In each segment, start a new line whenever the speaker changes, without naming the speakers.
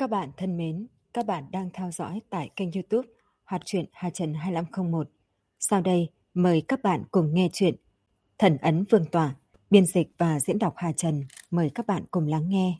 Các bạn thân mến, các bạn đang theo dõi tại kênh YouTube Hoạt truyện Hà Trần 2501. Sau đây, mời các bạn cùng nghe chuyện Thần ấn Vương tọa, biên dịch và diễn đọc Hà Trần. Mời các bạn cùng lắng nghe.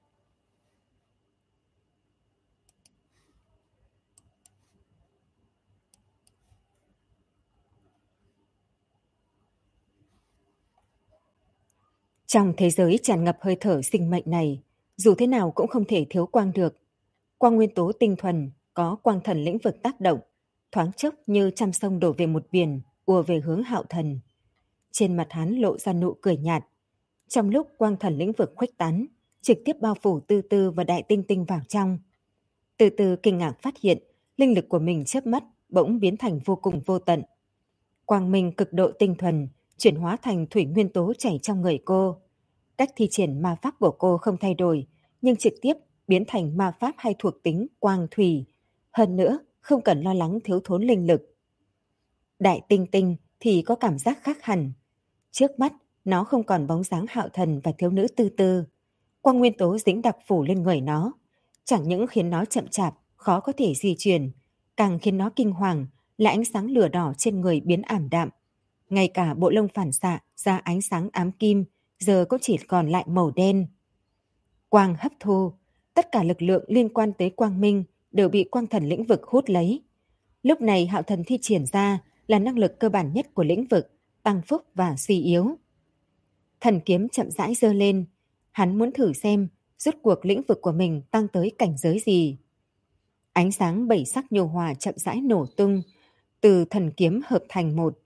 Trong thế giới tràn ngập hơi thở sinh mệnh này, dù thế nào cũng không thể thiếu quang được. Quang nguyên tố tinh thuần có quang thần lĩnh vực tác động, thoáng chốc như trăm sông đổ về một biển, ùa về hướng Hạo Thần. Trên mặt hắn lộ ra nụ cười nhạt. Trong lúc quang thần lĩnh vực khuếch tán, trực tiếp bao phủ Tư Tư và Đại Tinh Tinh vào trong. Từ từ kinh ngạc phát hiện, linh lực của mình chớp mắt bỗng biến thành vô cùng vô tận. Quang minh cực độ tinh thuần, chuyển hóa thành thủy nguyên tố chảy trong người cô. Cách thi triển ma pháp của cô không thay đổi, nhưng trực tiếp biến thành ma pháp hay thuộc tính quang thủy. Hơn nữa, không cần lo lắng thiếu thốn linh lực. Đại Tinh Tinh thì có cảm giác khác hẳn. Trước mắt, nó không còn bóng dáng Hạo Thần và thiếu nữ Tư Tư. Quang nguyên tố dính đặc phủ lên người nó, chẳng những khiến nó chậm chạp, khó có thể di chuyển, càng khiến nó kinh hoàng là ánh sáng lửa đỏ trên người biến ảm đạm. Ngay cả bộ lông phản xạ ra ánh sáng ám kim giờ cũng chỉ còn lại màu đen. Quang hấp thu, tất cả lực lượng liên quan tới quang minh đều bị quang thần lĩnh vực hút lấy. Lúc này Hạo Thần thi triển ra là năng lực cơ bản nhất của lĩnh vực, tăng phúc và suy yếu. Thần kiếm chậm rãi giơ lên, hắn muốn thử xem rốt cuộc lĩnh vực của mình tăng tới cảnh giới gì. Ánh sáng bảy sắc nhu hòa chậm rãi nổ tung, từ thần kiếm hợp thành một.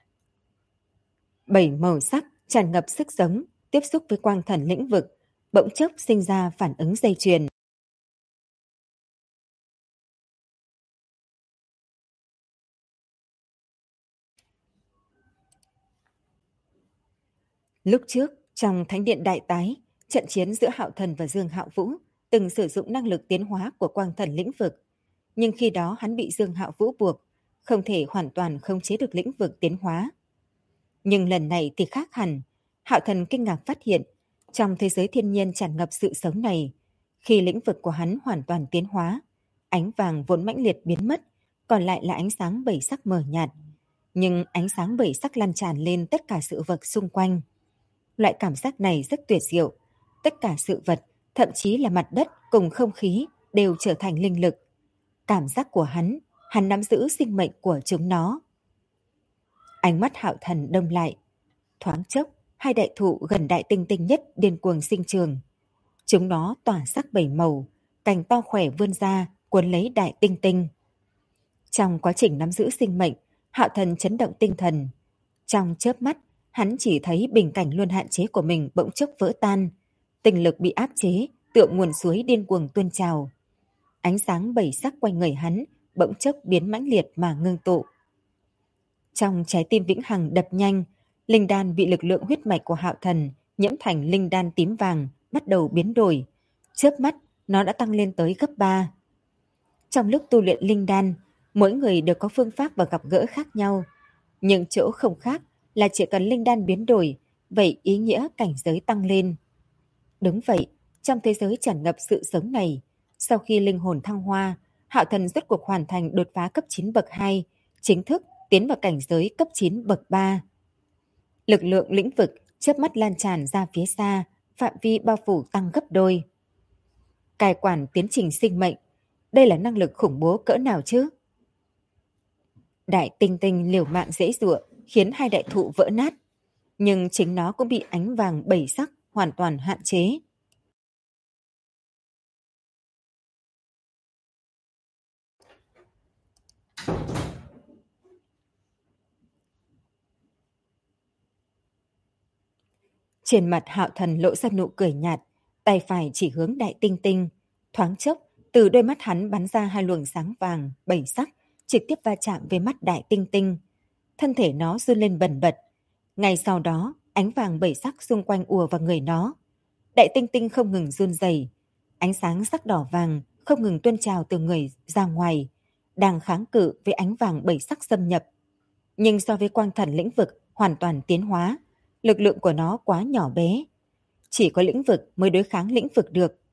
Bảy màu sắc tràn ngập sức sống, tiếp xúc với quang thần lĩnh vực, bỗng chốc sinh ra phản ứng dây chuyền. Lúc trước, trong Thánh điện Đại Tái, trận chiến giữa Hạo Thần và Dương Hạo Vũ từng sử dụng năng lực tiến hóa của quang thần lĩnh vực. Nhưng khi đó hắn bị Dương Hạo Vũ buộc, không thể hoàn toàn khống chế được lĩnh vực tiến hóa. Nhưng lần này thì khác hẳn. Hạo Thần kinh ngạc phát hiện, trong thế giới thiên nhiên tràn ngập sự sống này, khi lĩnh vực của hắn hoàn toàn tiến hóa, ánh vàng vốn mãnh liệt biến mất, còn lại là ánh sáng bảy sắc mờ nhạt. Nhưng ánh sáng bảy sắc lan tràn lên tất cả sự vật xung quanh. Loại cảm giác này rất tuyệt diệu. Tất cả sự vật, thậm chí là mặt đất cùng không khí đều trở thành linh lực. Cảm giác của hắn nắm giữ sinh mệnh của chúng nó. Ánh mắt Hạo Thần đông lại. Thoáng chốc, hai đại thụ gần Đại Tinh Tinh nhất điên cuồng sinh trường. Chúng nó tỏa sắc bảy màu, cành to khỏe vươn ra, cuốn lấy Đại Tinh Tinh. Trong quá trình nắm giữ sinh mệnh, Hạo Thần chấn động tinh thần. Trong chớp mắt, hắn chỉ thấy bình cảnh luôn hạn chế của mình bỗng chốc vỡ tan. Tinh lực bị áp chế, tựa nguồn suối điên cuồng tuôn trào. Ánh sáng bảy sắc quanh người hắn bỗng chốc biến mãnh liệt mà ngưng tụ. Trong trái tim vĩnh hằng đập nhanh, linh đan bị lực lượng huyết mạch của Hạo Thần nhiễm thành linh đan tím vàng bắt đầu biến đổi. Chớp mắt, nó đã tăng lên tới gấp 3. Trong lúc tu luyện linh đan, mỗi người đều có phương pháp và gặp gỡ khác nhau. Nhưng chỗ không khác là chỉ cần linh đan biến đổi, vậy ý nghĩa cảnh giới tăng lên. Đúng vậy, trong thế giới tràn ngập sự sống này, sau khi linh hồn thăng hoa, Hạo Thần rốt cuộc hoàn thành đột phá cấp 9 bậc 2, chính thức tiến vào cảnh giới cấp 9 bậc 3. Lực lượng lĩnh vực chớp mắt lan tràn ra phía xa, phạm vi bao phủ tăng gấp đôi. Cai quản tiến trình sinh mệnh, đây là năng lực khủng bố cỡ nào chứ? Đại Tinh Tinh liều mạng dễ dụa, khiến hai đại thụ vỡ nát, nhưng chính nó cũng bị ánh vàng bảy sắc hoàn toàn hạn chế. Trên mặt Hạo Thần lộ ra nụ cười nhạt, tay phải chỉ hướng Đại Tinh Tinh. Thoáng chốc, từ đôi mắt hắn bắn ra hai luồng sáng vàng, bảy sắc, trực tiếp va chạm với mắt Đại Tinh Tinh. Thân thể nó run lên bần bật. Ngay sau đó, ánh vàng bảy sắc xung quanh ùa vào người nó. Đại Tinh Tinh không ngừng run rẩy, ánh sáng sắc đỏ vàng không ngừng tuôn trào từ người ra ngoài, đang kháng cự với ánh vàng bảy sắc xâm nhập. Nhưng so với quang thần lĩnh vực hoàn toàn tiến hóa, lực lượng của nó quá nhỏ bé. Chỉ có lĩnh vực mới đối kháng lĩnh vực được.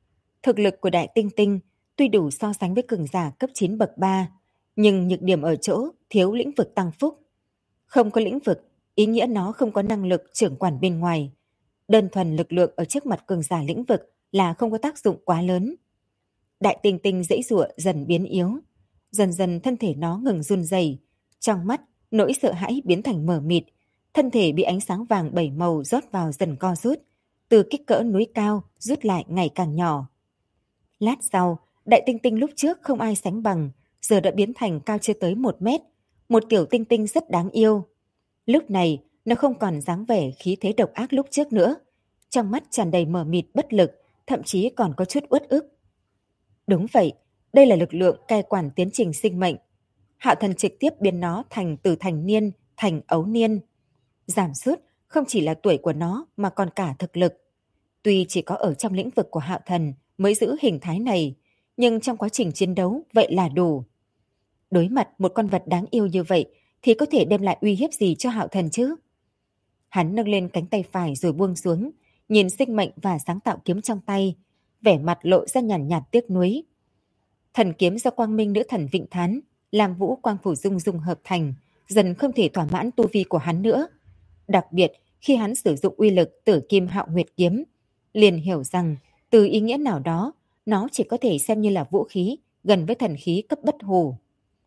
Thực lực của Đại Tinh Tinh tuy đủ so sánh với cường giả cấp 9 bậc 3, nhưng nhược điểm ở chỗ thiếu lĩnh vực tăng phúc. Không có lĩnh vực, ý nghĩa nó không có năng lực trưởng quản bên ngoài. Đơn thuần lực lượng ở trước mặt cường giả lĩnh vực là không có tác dụng quá lớn. Đại Tinh Tinh giãy giụa dần biến yếu, dần dần thân thể nó ngừng run rẩy, trong mắt nỗi sợ hãi biến thành mờ mịt, thân thể bị ánh sáng vàng bảy màu rót vào dần co rút, từ kích cỡ núi cao rút lại ngày càng nhỏ. Lát sau, Đại Tinh Tinh lúc trước không ai sánh bằng, giờ đã biến thành cao chưa tới 1 mét, một tiểu tinh tinh rất đáng yêu. Lúc này, nó không còn dáng vẻ khí thế độc ác lúc trước nữa, trong mắt tràn đầy mờ mịt bất lực, thậm chí còn có chút uất ức. Đúng vậy, đây là lực lượng cai quản tiến trình sinh mệnh. Hạo Thần trực tiếp biến nó thành từ thành niên thành ấu niên. Giảm sút không chỉ là tuổi của nó mà còn cả thực lực. Tuy chỉ có ở trong lĩnh vực của Hạo Thần mới giữ hình thái này, nhưng trong quá trình chiến đấu vậy là đủ. Đối mặt một con vật đáng yêu như vậy thì có thể đem lại uy hiếp gì cho Hạo Thần chứ? Hắn nâng lên cánh tay phải rồi buông xuống, nhìn sinh mệnh và sáng tạo kiếm trong tay, vẻ mặt lộ ra nhàn nhạt tiếc nuối. Thần kiếm do Quang Minh nữ thần Vịnh Thán, Lam Vũ Quang Phủ Dung dung hợp thành, dần không thể thỏa mãn tu vi của hắn nữa. Đặc biệt khi hắn sử dụng uy lực Tử Kim Hạo Nguyệt kiếm, liền hiểu rằng từ ý nghĩa nào đó, nó chỉ có thể xem như là vũ khí gần với thần khí cấp bất hủ.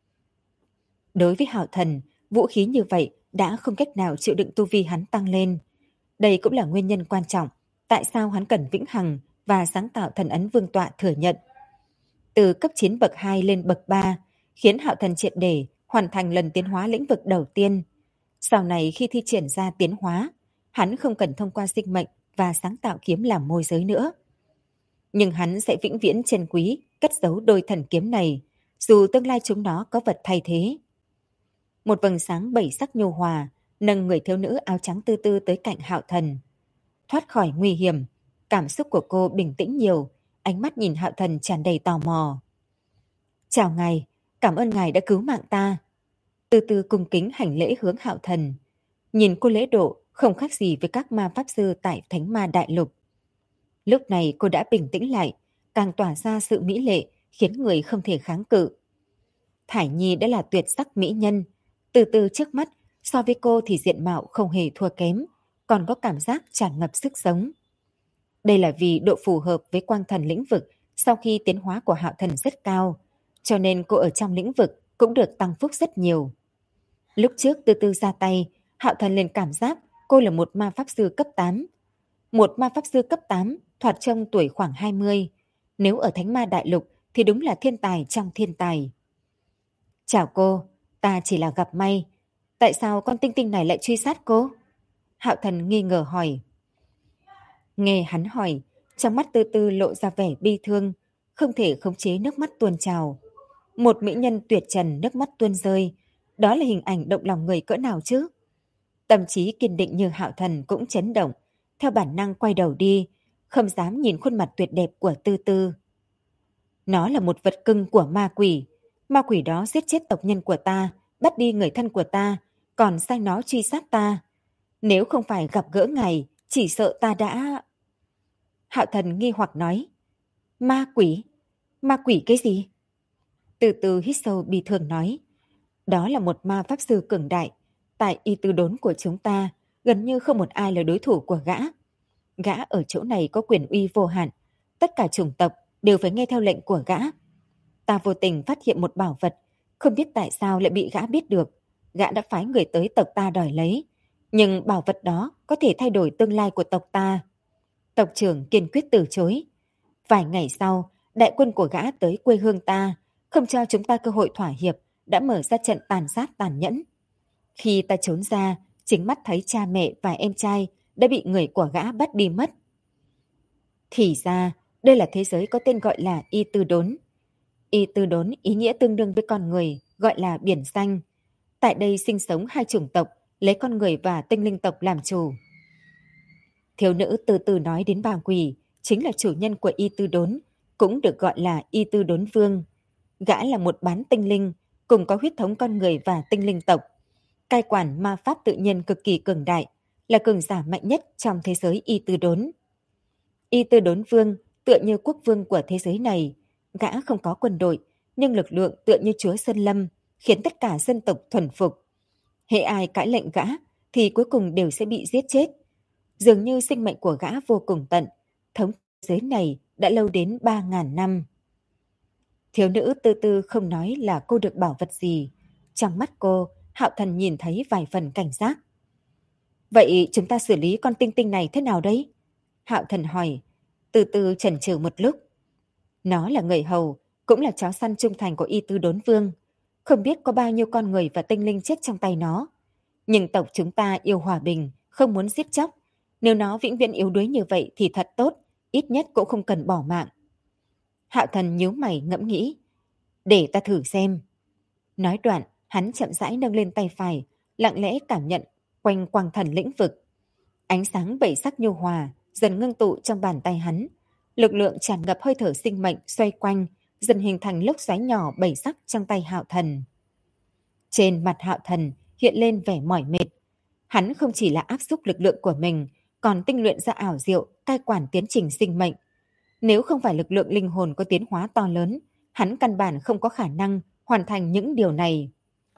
Đối với Hạo Thần, vũ khí như vậy đã không cách nào chịu đựng tu vi hắn tăng lên. Đây cũng là nguyên nhân quan trọng tại sao hắn cần vĩnh hằng và sáng tạo thần ấn vương tọa thừa nhận. Từ cấp 9 bậc 2 lên bậc 3, khiến Hạo Thần triệt để hoàn thành lần tiến hóa lĩnh vực đầu tiên. Sau này khi thi triển ra tiến hóa, hắn không cần thông qua sinh mệnh và sáng tạo kiếm làm môi giới nữa. Nhưng hắn sẽ vĩnh viễn trân quý cất giấu đôi thần kiếm này, dù tương lai chúng nó có vật thay thế. Một vầng sáng bảy sắc nhu hòa nâng người thiếu nữ áo trắng tư tư tới cạnh Hạo Thần. Thoát khỏi nguy hiểm, cảm xúc của cô bình tĩnh nhiều, ánh mắt nhìn Hạo Thần tràn đầy tò mò. Chào ngài, cảm ơn ngài đã cứu mạng ta. Từ từ cung kính hành lễ hướng Hạo Thần. Nhìn cô lễ độ không khác gì với các ma pháp sư tại Thánh Ma Đại Lục. Lúc này cô đã bình tĩnh lại, càng tỏa ra sự mỹ lệ khiến người không thể kháng cự. Thải Nhi đã là tuyệt sắc mỹ nhân, từ từ trước mắt so với cô thì diện mạo không hề thua kém, còn có cảm giác tràn ngập sức sống. Đây là vì độ phù hợp với quang thần lĩnh vực sau khi tiến hóa của Hạo Thần rất cao, cho nên cô ở trong lĩnh vực cũng được tăng phúc rất nhiều. Lúc trước từ từ ra tay, Hạo Thần liền cảm giác cô là một ma pháp sư cấp 8. Một ma pháp sư cấp 8 thoạt trông tuổi khoảng 20. Nếu ở Thánh Ma Đại Lục thì đúng là thiên tài trong thiên tài. Chào cô, ta chỉ là gặp may. Tại sao con tinh tinh này lại truy sát cô? Hạo Thần nghi ngờ hỏi. Nghe hắn hỏi, trong mắt từ từ lộ ra vẻ bi thương, không thể khống chế nước mắt tuôn trào. Một mỹ nhân tuyệt trần nước mắt tuôn rơi, đó là hình ảnh động lòng người cỡ nào chứ? Tâm trí kiên định như Hạo Thần cũng chấn động, theo bản năng quay đầu đi, không dám nhìn khuôn mặt tuyệt đẹp của Tư Tư. Nó là một vật cưng của ma quỷ đó giết chết tộc nhân của ta, bắt đi người thân của ta, còn sai nó truy sát ta. Nếu không phải gặp gỡ ngài, chỉ sợ ta đã... Hạo Thần nghi hoặc nói. Ma quỷ? Ma quỷ cái gì? Từ từ hít sâu bi thương nói. Đó là một ma pháp sư cường đại. Tại y tư đốn của chúng ta, gần như không một ai là đối thủ của gã. Gã ở chỗ này có quyền uy vô hạn. Tất cả chủng tộc đều phải nghe theo lệnh của gã. Ta vô tình phát hiện một bảo vật, không biết tại sao lại bị gã biết được. Gã đã phái người tới tộc ta đòi lấy. Nhưng bảo vật đó có thể thay đổi tương lai của tộc ta. Tộc trưởng kiên quyết từ chối. Vài ngày sau, đại quân của gã tới quê hương ta, không cho chúng ta cơ hội thỏa hiệp, đã mở ra trận tàn sát tàn nhẫn. Khi ta trốn ra, chính mắt thấy cha mẹ và em trai đã bị người của gã bắt đi mất. Thì ra, đây là thế giới có tên gọi là Y Tư Đốn. Y Tư Đốn ý nghĩa tương đương với con người, gọi là biển xanh. Tại đây sinh sống hai chủng tộc, lấy con người và tinh linh tộc làm chủ. Thiếu nữ từ từ nói đến bà quỷ, chính là chủ nhân của Y Tư Đốn, cũng được gọi là Y Tư Đốn Vương. Gã là một bán tinh linh, cùng có huyết thống con người và tinh linh tộc. Cai quản ma pháp tự nhiên cực kỳ cường đại, là cường giả mạnh nhất trong thế giới Y Tư Đốn. Y Tư Đốn Vương tựa như quốc vương của thế giới này. Gã không có quân đội, nhưng lực lượng tựa như chúa Sơn Lâm, khiến tất cả dân tộc thuần phục. Hễ ai cãi lệnh gã, thì cuối cùng đều sẽ bị giết chết. Dường như sinh mệnh của gã vô cùng tận, thống thế giới này đã lâu đến 3.000 năm. Thiếu nữ Tư Tư không nói là cô được bảo vật gì. Trong mắt cô, Hạo Thần nhìn thấy vài phần cảnh giác. Vậy chúng ta xử lý con tinh tinh này thế nào đấy? Hạo Thần hỏi. Từ từ chần chừ một lúc. Nó là người hầu, cũng là chó săn trung thành của Y Tư Đốn Vương. Không biết có bao nhiêu con người và tinh linh chết trong tay nó. Nhưng tộc chúng ta yêu hòa bình, không muốn giết chóc. Nếu nó vĩnh viễn yếu đuối như vậy thì thật tốt, ít nhất cũng không cần bỏ mạng. Hạo Thần nhíu mày ngẫm nghĩ. Để ta thử xem. Nói đoạn, hắn chậm rãi nâng lên tay phải, lặng lẽ cảm nhận quanh quang thần lĩnh vực. Ánh sáng bảy sắc nhu hòa dần ngưng tụ trong bàn tay hắn. Lực lượng tràn ngập hơi thở sinh mệnh xoay quanh, dần hình thành lốc xoáy nhỏ bảy sắc trong tay Hạo Thần. Trên mặt Hạo Thần hiện lên vẻ mỏi mệt. Hắn không chỉ là áp xúc lực lượng của mình, còn tinh luyện ra ảo diệu, cai quản tiến trình sinh mệnh. Nếu không phải lực lượng linh hồn có tiến hóa to lớn, hắn căn bản không có khả năng hoàn thành những điều này.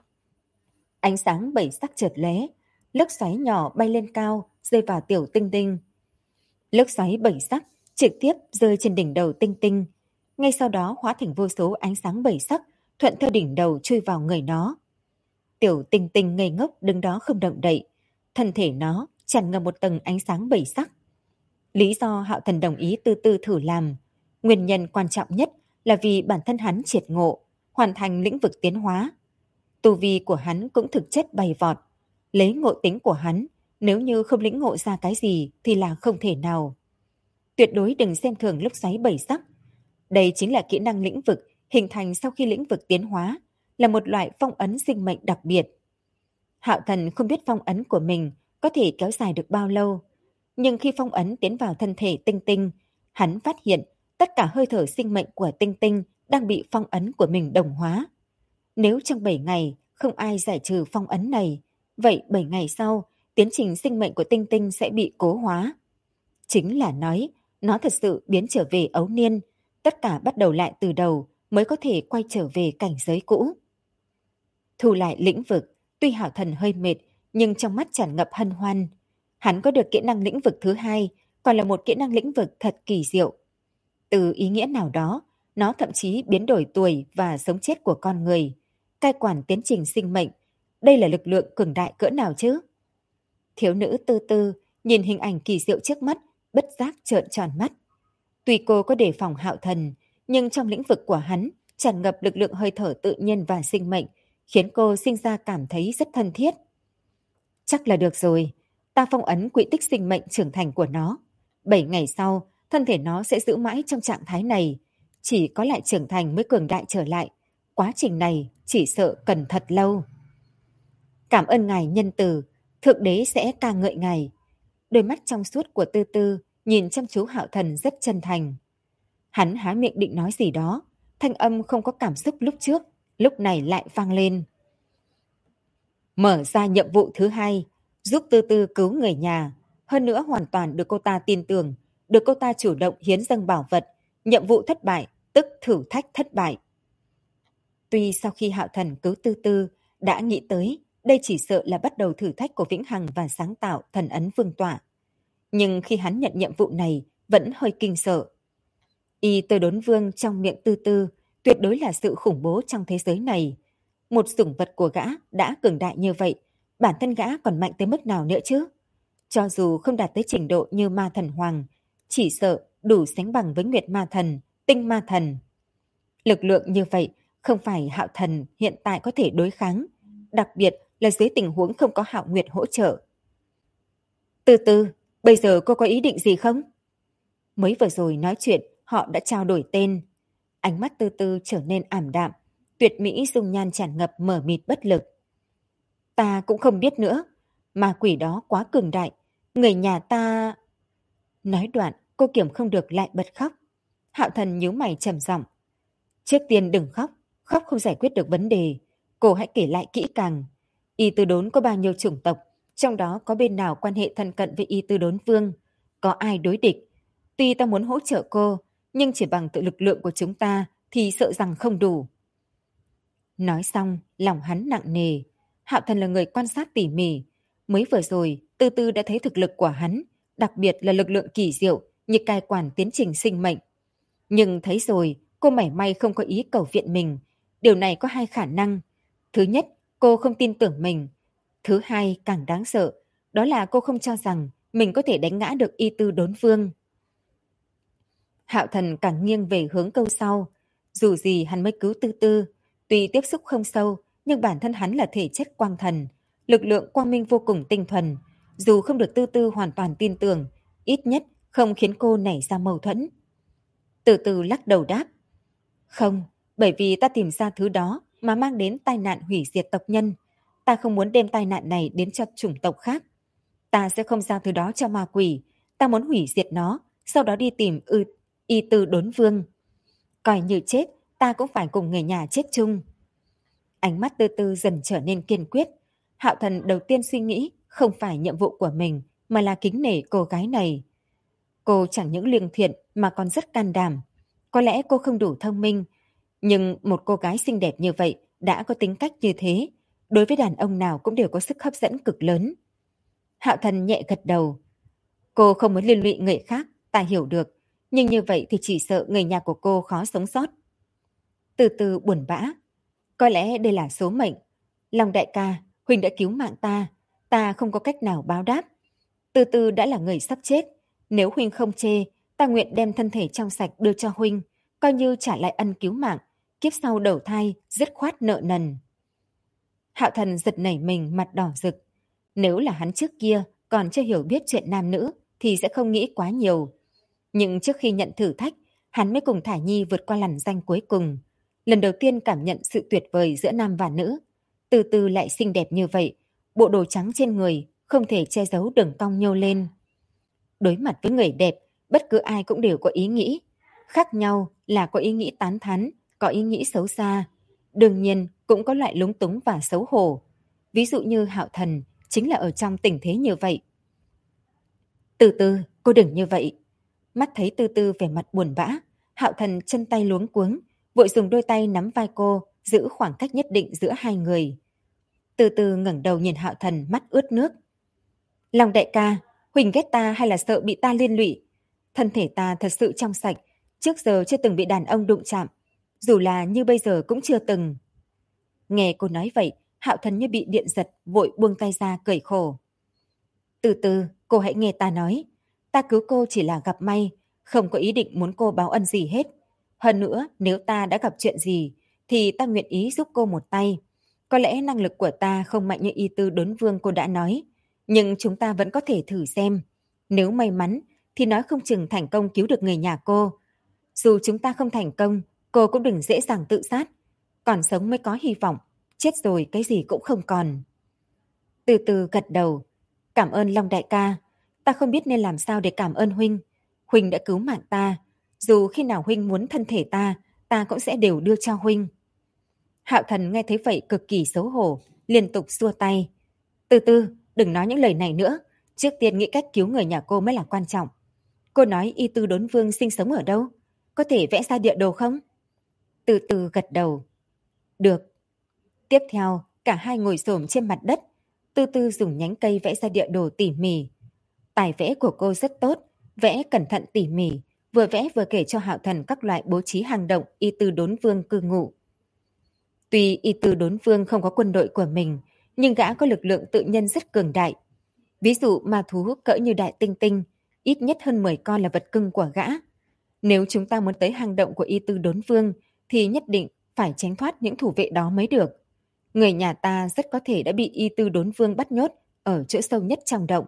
Ánh sáng bảy sắc chợt lóe, lốc xoáy nhỏ bay lên cao, rơi vào tiểu tinh tinh. Lốc xoáy bảy sắc trực tiếp rơi trên đỉnh đầu tinh tinh, ngay sau đó hóa thành vô số ánh sáng bảy sắc thuận theo đỉnh đầu chui vào người nó. Tiểu tinh tinh ngây ngốc đứng đó không động đậy, thân thể nó tràn ngập một tầng ánh sáng bảy sắc. Lý do Hạo Thần đồng ý từ từ thử làm, nguyên nhân quan trọng nhất là vì bản thân hắn triệt ngộ, hoàn thành lĩnh vực tiến hóa. Tu vi của hắn cũng thực chất bay vọt. Lấy ngộ tính của hắn, nếu như không lĩnh ngộ ra cái gì thì là không thể nào. Tuyệt đối đừng xem thường lốc xoáy bảy sắc. Đây chính là kỹ năng lĩnh vực hình thành sau khi lĩnh vực tiến hóa, là một loại phong ấn sinh mệnh đặc biệt. Hạo Thần không biết phong ấn của mình có thể kéo dài được bao lâu, nhưng khi phong ấn tiến vào thân thể tinh tinh, hắn phát hiện tất cả hơi thở sinh mệnh của tinh tinh đang bị phong ấn của mình đồng hóa. Nếu trong 7 ngày không ai giải trừ phong ấn này, vậy 7 ngày sau, tiến trình sinh mệnh của tinh tinh sẽ bị cố hóa. Chính là nói, nó thật sự biến trở về ấu niên, tất cả bắt đầu lại từ đầu mới có thể quay trở về cảnh giới cũ. Thu lại lĩnh vực, tuy Hạo Thần hơi mệt, nhưng trong mắt tràn ngập hân hoan. Hắn có được kỹ năng lĩnh vực thứ hai, còn là một kỹ năng lĩnh vực thật kỳ diệu. Từ ý nghĩa nào đó, nó thậm chí biến đổi tuổi và sống chết của con người, cai quản tiến trình sinh mệnh. Đây là lực lượng cường đại cỡ nào chứ? Thiếu nữ Tư Tư nhìn hình ảnh kỳ diệu trước mắt, bất giác trợn tròn mắt. Tuy cô có đề phòng Hạo Thần, nhưng trong lĩnh vực của hắn tràn ngập lực lượng hơi thở tự nhiên và sinh mệnh, khiến cô sinh ra cảm thấy rất thân thiết. Chắc là được rồi, ta phong ấn quỹ tích sinh mệnh trưởng thành của nó. 7 ngày sau, thân thể nó sẽ giữ mãi trong trạng thái này. Chỉ có lại trưởng thành mới cường đại trở lại. Quá trình này chỉ sợ cần thật lâu. Cảm ơn ngài nhân từ, thượng đế sẽ ca ngợi ngài. Đôi mắt trong suốt của Tư Tư nhìn chăm chú Hạo Thần rất chân thành. Hắn há miệng định nói gì đó, thanh âm không có cảm xúc lúc trước, lúc này lại vang lên. Mở ra nhiệm vụ thứ hai, giúp Tư Tư cứu người nhà, hơn nữa hoàn toàn được cô ta tin tưởng, được cô ta chủ động hiến dâng bảo vật. Nhiệm vụ thất bại, tức thử thách thất bại. Tuy sau khi Hạo Thần cứu Tư Tư, đã nghĩ tới đây chỉ sợ là bắt đầu thử thách của vĩnh hằng và sáng tạo thần ấn vương tọa. Nhưng khi hắn nhận nhiệm vụ này, vẫn hơi kinh sợ. Y Tư Đốn Vương trong miệng Tư Tư tuyệt đối là sự khủng bố trong thế giới này. Một sủng vật của gã đã cường đại như vậy, bản thân gã còn mạnh tới mức nào nữa chứ? Cho dù không đạt tới trình độ như ma thần hoàng, chỉ sợ đủ sánh bằng với Nguyệt Ma Thần, Tinh Ma Thần. Lực lượng như vậy không phải Hạo Thần hiện tại có thể đối kháng, đặc biệt là dưới tình huống không có Hạo Nguyệt hỗ trợ. Tư Tư, bây giờ cô có ý định gì không? Mới vừa rồi nói chuyện, họ đã trao đổi tên. Ánh mắt Tư Tư trở nên ảm đạm, tuyệt mỹ dung nhan tràn ngập mờ mịt bất lực. Ta cũng không biết nữa, ma quỷ đó quá cường đại, người nhà ta... Nói đoạn, cô kiềm không được lại bật khóc. Hạo Thần nhíu mày trầm giọng. Trước tiên đừng khóc, khóc không giải quyết được vấn đề. Cô hãy kể lại kỹ càng. Y Tư Đốn có bao nhiêu chủng tộc, trong đó có bên nào quan hệ thân cận với Y Tư Đốn Vương, có ai đối địch. Tuy ta muốn hỗ trợ cô, nhưng chỉ bằng tự lực lượng của chúng ta thì sợ rằng không đủ. Nói xong, lòng hắn nặng nề. Hạo Thần là người quan sát tỉ mỉ. Mới vừa rồi, từ từ đã thấy thực lực của hắn, đặc biệt là lực lượng kỳ diệu như cai quản tiến trình sinh mệnh. Nhưng thấy rồi, cô mảy may không có ý cầu viện mình. Điều này có hai khả năng. Thứ nhất, cô không tin tưởng mình. Thứ hai, càng đáng sợ, đó là cô không cho rằng mình có thể đánh ngã được Y Tư Đốn Vương. Hạo Thần càng nghiêng về hướng câu sau. Dù gì hắn mới cứu Tư Tư, tuy tiếp xúc không sâu, nhưng bản thân hắn là thể chất quang thần, lực lượng quang minh vô cùng tinh thuần. Dù không được Tư Tư hoàn toàn tin tưởng, ít nhất không khiến cô nảy ra mâu thuẫn. Từ từ lắc đầu đáp. Không, bởi vì ta tìm ra thứ đó mà mang đến tai nạn hủy diệt tộc nhân. Ta không muốn đem tai nạn này đến cho chủng tộc khác. Ta sẽ không giao thứ đó cho ma quỷ. Ta muốn hủy diệt nó, sau đó đi tìm Y Tư Đốn Vương. Coi như chết, ta cũng phải cùng người nhà chết chung. Ánh mắt Tư Tư dần trở nên kiên quyết. Hạo Thần đầu tiên suy nghĩ không phải nhiệm vụ của mình, mà là kính nể cô gái này. Cô chẳng những liêm thiện mà còn rất can đảm. Có lẽ cô không đủ thông minh, nhưng một cô gái xinh đẹp như vậy đã có tính cách như thế, đối với đàn ông nào cũng đều có sức hấp dẫn cực lớn. Hạo Thần nhẹ gật đầu. Cô không muốn liên lụy người khác, ta hiểu được, nhưng như vậy thì chỉ sợ người nhà của cô khó sống sót. Từ từ buồn bã. Có lẽ đây là số mệnh. Long đại ca, Huynh đã cứu mạng ta không có cách nào báo đáp. Từ từ đã là người sắp chết. Nếu Huynh không chê, ta nguyện đem thân thể trong sạch đưa cho Huynh, coi như trả lại ân cứu mạng, kiếp sau đầu thai, dứt khoát nợ nần. Hạo Thần giật nảy mình, mặt đỏ rực. Nếu là hắn trước kia còn chưa hiểu biết chuyện nam nữ thì sẽ không nghĩ quá nhiều. Nhưng trước khi nhận thử thách, hắn mới cùng Thả Nhi vượt qua lằn ranh cuối cùng. Lần đầu tiên cảm nhận sự tuyệt vời giữa nam và nữ. Từ từ lại xinh đẹp như vậy, bộ đồ trắng trên người không thể che giấu đường cong nhô lên. Đối mặt với người đẹp, bất cứ ai cũng đều có ý nghĩ. Khác nhau là có ý nghĩ tán thán, có ý nghĩ xấu xa. Đương nhiên cũng có loại lúng túng và xấu hổ. Ví dụ như Hạo Thần chính là ở trong tình thế như vậy. Từ từ, cô đừng như vậy. Mắt thấy Tư Tư vẻ mặt buồn bã, Hạo Thần chân tay luống cuống, vội dùng đôi tay nắm vai cô, giữ khoảng cách nhất định giữa hai người. Từ từ ngẩng đầu nhìn Hạo Thần, mắt ướt nước. Long đại ca, Huỳnh ghét ta hay là sợ bị ta liên lụy? Thân thể ta thật sự trong sạch, trước giờ chưa từng bị đàn ông đụng chạm, dù là như bây giờ cũng chưa từng. Nghe cô nói vậy, Hạo Thần như bị điện giật, vội buông tay ra cười khổ. Từ từ, cô hãy nghe ta nói. Ta cứu cô chỉ là gặp may, không có ý định muốn cô báo ân gì hết. Hơn nữa, nếu ta đã gặp chuyện gì, thì ta nguyện ý giúp cô một tay. Có lẽ năng lực của ta không mạnh như Y Tư Đốn Vương cô đã nói, nhưng chúng ta vẫn có thể thử xem. Nếu may mắn, thì nói không chừng thành công cứu được người nhà cô. Dù chúng ta không thành công, cô cũng đừng dễ dàng tự sát. Còn sống mới có hy vọng, chết rồi cái gì cũng không còn. Từ từ gật đầu. Cảm ơn Long đại ca. Ta không biết nên làm sao để cảm ơn Huynh. Huynh đã cứu mạng ta. Dù khi nào Huynh muốn thân thể ta cũng sẽ đều đưa cho Huynh. Hạo Thần nghe thấy vậy cực kỳ xấu hổ, liên tục xua tay. Từ từ, đừng nói những lời này nữa. Trước tiên nghĩ cách cứu người nhà cô mới là quan trọng. Cô nói Y Tư Đốn Vương sinh sống ở đâu? Có thể vẽ ra địa đồ không? Từ từ gật đầu. Được. Tiếp theo, cả hai ngồi xổm trên mặt đất. Từ từ dùng nhánh cây vẽ ra địa đồ tỉ mỉ. Tài vẽ của cô rất tốt, vẽ cẩn thận tỉ mỉ, vừa vẽ vừa kể cho Hạo Thần các loại bố trí hang động Y Tư Đốn Vương cư ngụ. Tuy Y Tư Đốn Vương không có quân đội của mình, nhưng gã có lực lượng tự nhân rất cường đại. Ví dụ ma thú cỡ như đại tinh tinh, ít nhất hơn 10 con là vật cưng của gã. Nếu chúng ta muốn tới hang động của Y Tư Đốn Vương, thì nhất định phải tránh thoát những thủ vệ đó mới được. Người nhà ta rất có thể đã bị Y Tư Đốn Vương bắt nhốt ở chỗ sâu nhất trong động.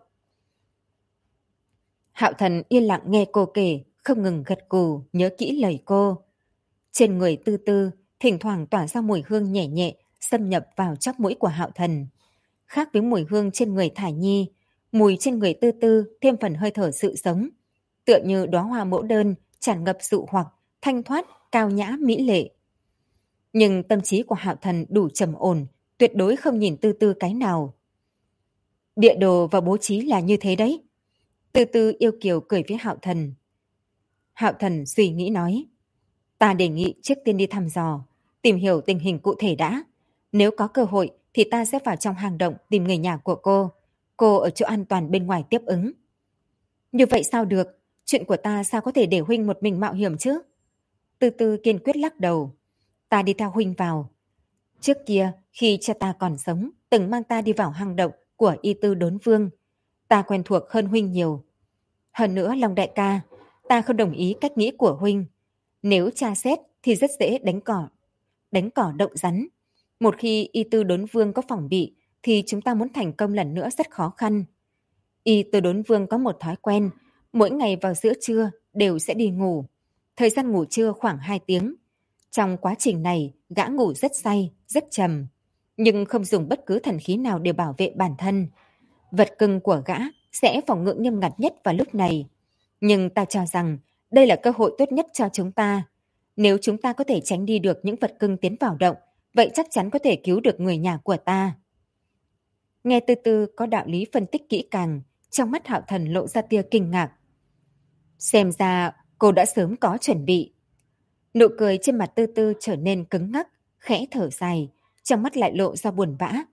Hạo Thần yên lặng nghe cô kể, không ngừng gật gù, nhớ kỹ lời cô. Trên người Tư Tư, thỉnh thoảng tỏa ra mùi hương nhẹ nhẹ, xâm nhập vào chóp mũi của Hạo Thần. Khác với mùi hương trên người Thả Nhi, mùi trên người Tư Tư thêm phần hơi thở sự sống. Tựa như đóa hoa mẫu đơn, tràn ngập dụ hoặc, thanh thoát, cao nhã, mỹ lệ. Nhưng tâm trí của Hạo Thần đủ trầm ổn, tuyệt đối không nhìn Tư Tư cái nào. Địa đồ và bố trí là như thế đấy. Tư Tư yêu kiều cười với Hạo Thần. Hạo Thần suy nghĩ nói. Ta đề nghị trước tiên đi thăm dò, tìm hiểu tình hình cụ thể đã. Nếu có cơ hội thì ta sẽ vào trong hang động tìm người nhà của cô. Cô ở chỗ an toàn bên ngoài tiếp ứng. Như vậy sao được? Chuyện của ta sao có thể để huynh một mình mạo hiểm chứ? Từ từ kiên quyết lắc đầu. Ta đi theo huynh vào. Trước kia, khi cha ta còn sống, từng mang ta đi vào hang động của Y Tư Đốn Vương. Ta quen thuộc hơn huynh nhiều. Hơn nữa, Long đại ca, ta không đồng ý cách nghĩ của huynh. Nếu tra xét thì rất dễ đánh cỏ động rắn. Một khi Y Tư Đốn Vương có phòng bị, thì chúng ta muốn thành công lần nữa rất khó khăn. Y Tư Đốn Vương có một thói quen, mỗi ngày vào giữa trưa đều sẽ đi ngủ. Thời gian ngủ trưa khoảng 2 tiếng. Trong quá trình này, gã ngủ rất say, rất trầm, nhưng không dùng bất cứ thần khí nào để bảo vệ bản thân. Vật cưng của gã sẽ phòng ngự nghiêm ngặt nhất vào lúc này. Nhưng ta cho rằng đây là cơ hội tốt nhất cho chúng ta. Nếu chúng ta có thể tránh đi được những vật cưng tiến vào động, vậy chắc chắn có thể cứu được người nhà của ta. Nghe Từ Từ có đạo lý phân tích kỹ càng, trong mắt Hạo Thần lộ ra tia kinh ngạc. Xem ra cô đã sớm có chuẩn bị. Nụ cười trên mặt Tư Tư trở nên cứng ngắc, khẽ thở dài, trong mắt lại lộ ra buồn bã.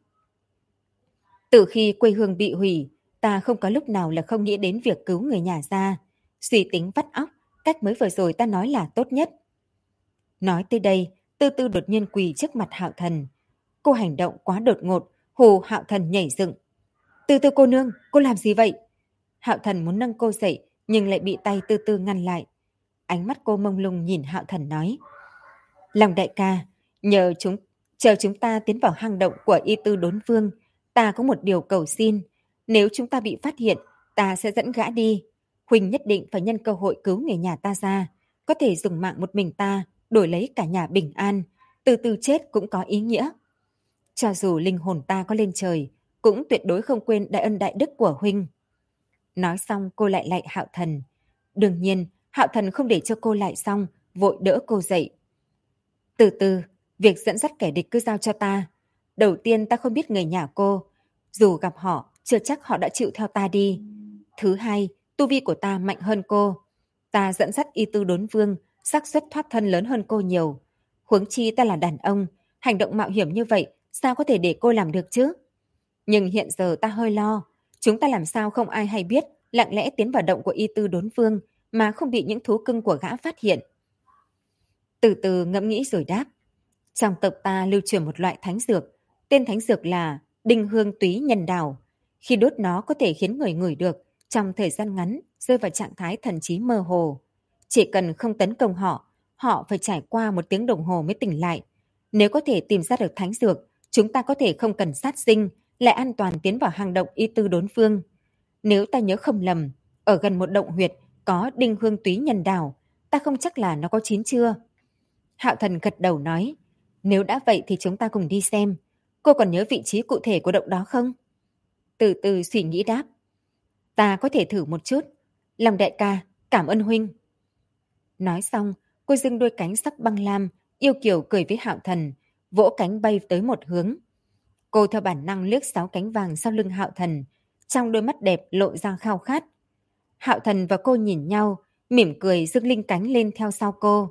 Từ khi quê hương bị hủy, ta không có lúc nào là không nghĩ đến việc cứu người nhà ra. Suy tính vắt óc, cách mới vừa rồi ta nói là tốt nhất. Nói tới đây, Tư Tư đột nhiên quỳ trước mặt Hạo Thần. Cô hành động quá đột ngột, hù Hạo Thần nhảy dựng. Tư Tư cô nương, cô làm gì vậy? Hạo Thần muốn nâng cô dậy, nhưng lại bị tay Tư Tư ngăn lại. Ánh mắt cô mông lung nhìn Hạo Thần nói. Lòng đại ca, chờ chúng ta tiến vào hang động của Y Tư Đốn Vương, ta có một điều cầu xin. Nếu chúng ta bị phát hiện, ta sẽ dẫn gã đi. Huỳnh nhất định phải nhân cơ hội cứu người nhà ta ra. Có thể dùng mạng một mình ta, đổi lấy cả nhà bình an. Từ từ chết cũng có ý nghĩa. Cho dù linh hồn ta có lên trời, cũng tuyệt đối không quên đại ân đại đức của Huynh. Nói xong cô lại lạy Hạo Thần. Đương nhiên, Hạo Thần không để cho cô lại xong, vội đỡ cô dậy. Từ từ, việc dẫn dắt kẻ địch cứ giao cho ta. Đầu tiên ta không biết người nhà cô. Dù gặp họ, chưa chắc họ đã chịu theo ta đi. Thứ hai, tu vi của ta mạnh hơn cô. Ta dẫn dắt Y Tư Đốn Vương, xác suất thoát thân lớn hơn cô nhiều. Huống chi ta là đàn ông, hành động mạo hiểm như vậy, sao có thể để cô làm được chứ? Nhưng hiện giờ ta hơi lo. Chúng ta làm sao không ai hay biết, lặng lẽ tiến vào động của Y Tư Đốn Vương, mà không bị những thú cưng của gã phát hiện. Từ từ ngẫm nghĩ rồi đáp. Trong tộc ta lưu truyền một loại thánh dược, tên thánh dược là đinh hương túy nhân đào. Khi đốt nó có thể khiến người ngửi được, trong thời gian ngắn rơi vào trạng thái thần trí mơ hồ. Chỉ cần không tấn công họ, họ phải trải qua 1 tiếng đồng hồ mới tỉnh lại. Nếu có thể tìm ra được thánh dược, chúng ta có thể không cần sát sinh, lại an toàn tiến vào hang động Y Tư Đốn Phương. Nếu ta nhớ không lầm, ở gần một động huyệt có đinh hương túy nhân đào, ta không chắc là nó có chín chưa. Hạo Thần gật đầu nói, nếu đã vậy thì chúng ta cùng đi xem. Cô còn nhớ vị trí cụ thể của động đó không? Từ từ suy nghĩ đáp. Ta có thể thử một chút. Lòng đại ca, cảm ơn huynh. Nói xong, cô dưng đôi cánh sắc băng lam, yêu kiều cười với Hạo Thần, vỗ cánh bay tới một hướng. Cô theo bản năng liếc 6 cánh vàng sau lưng Hạo Thần, trong đôi mắt đẹp lộ ra khao khát. Hạo Thần và cô nhìn nhau, mỉm cười dương linh cánh lên theo sau cô.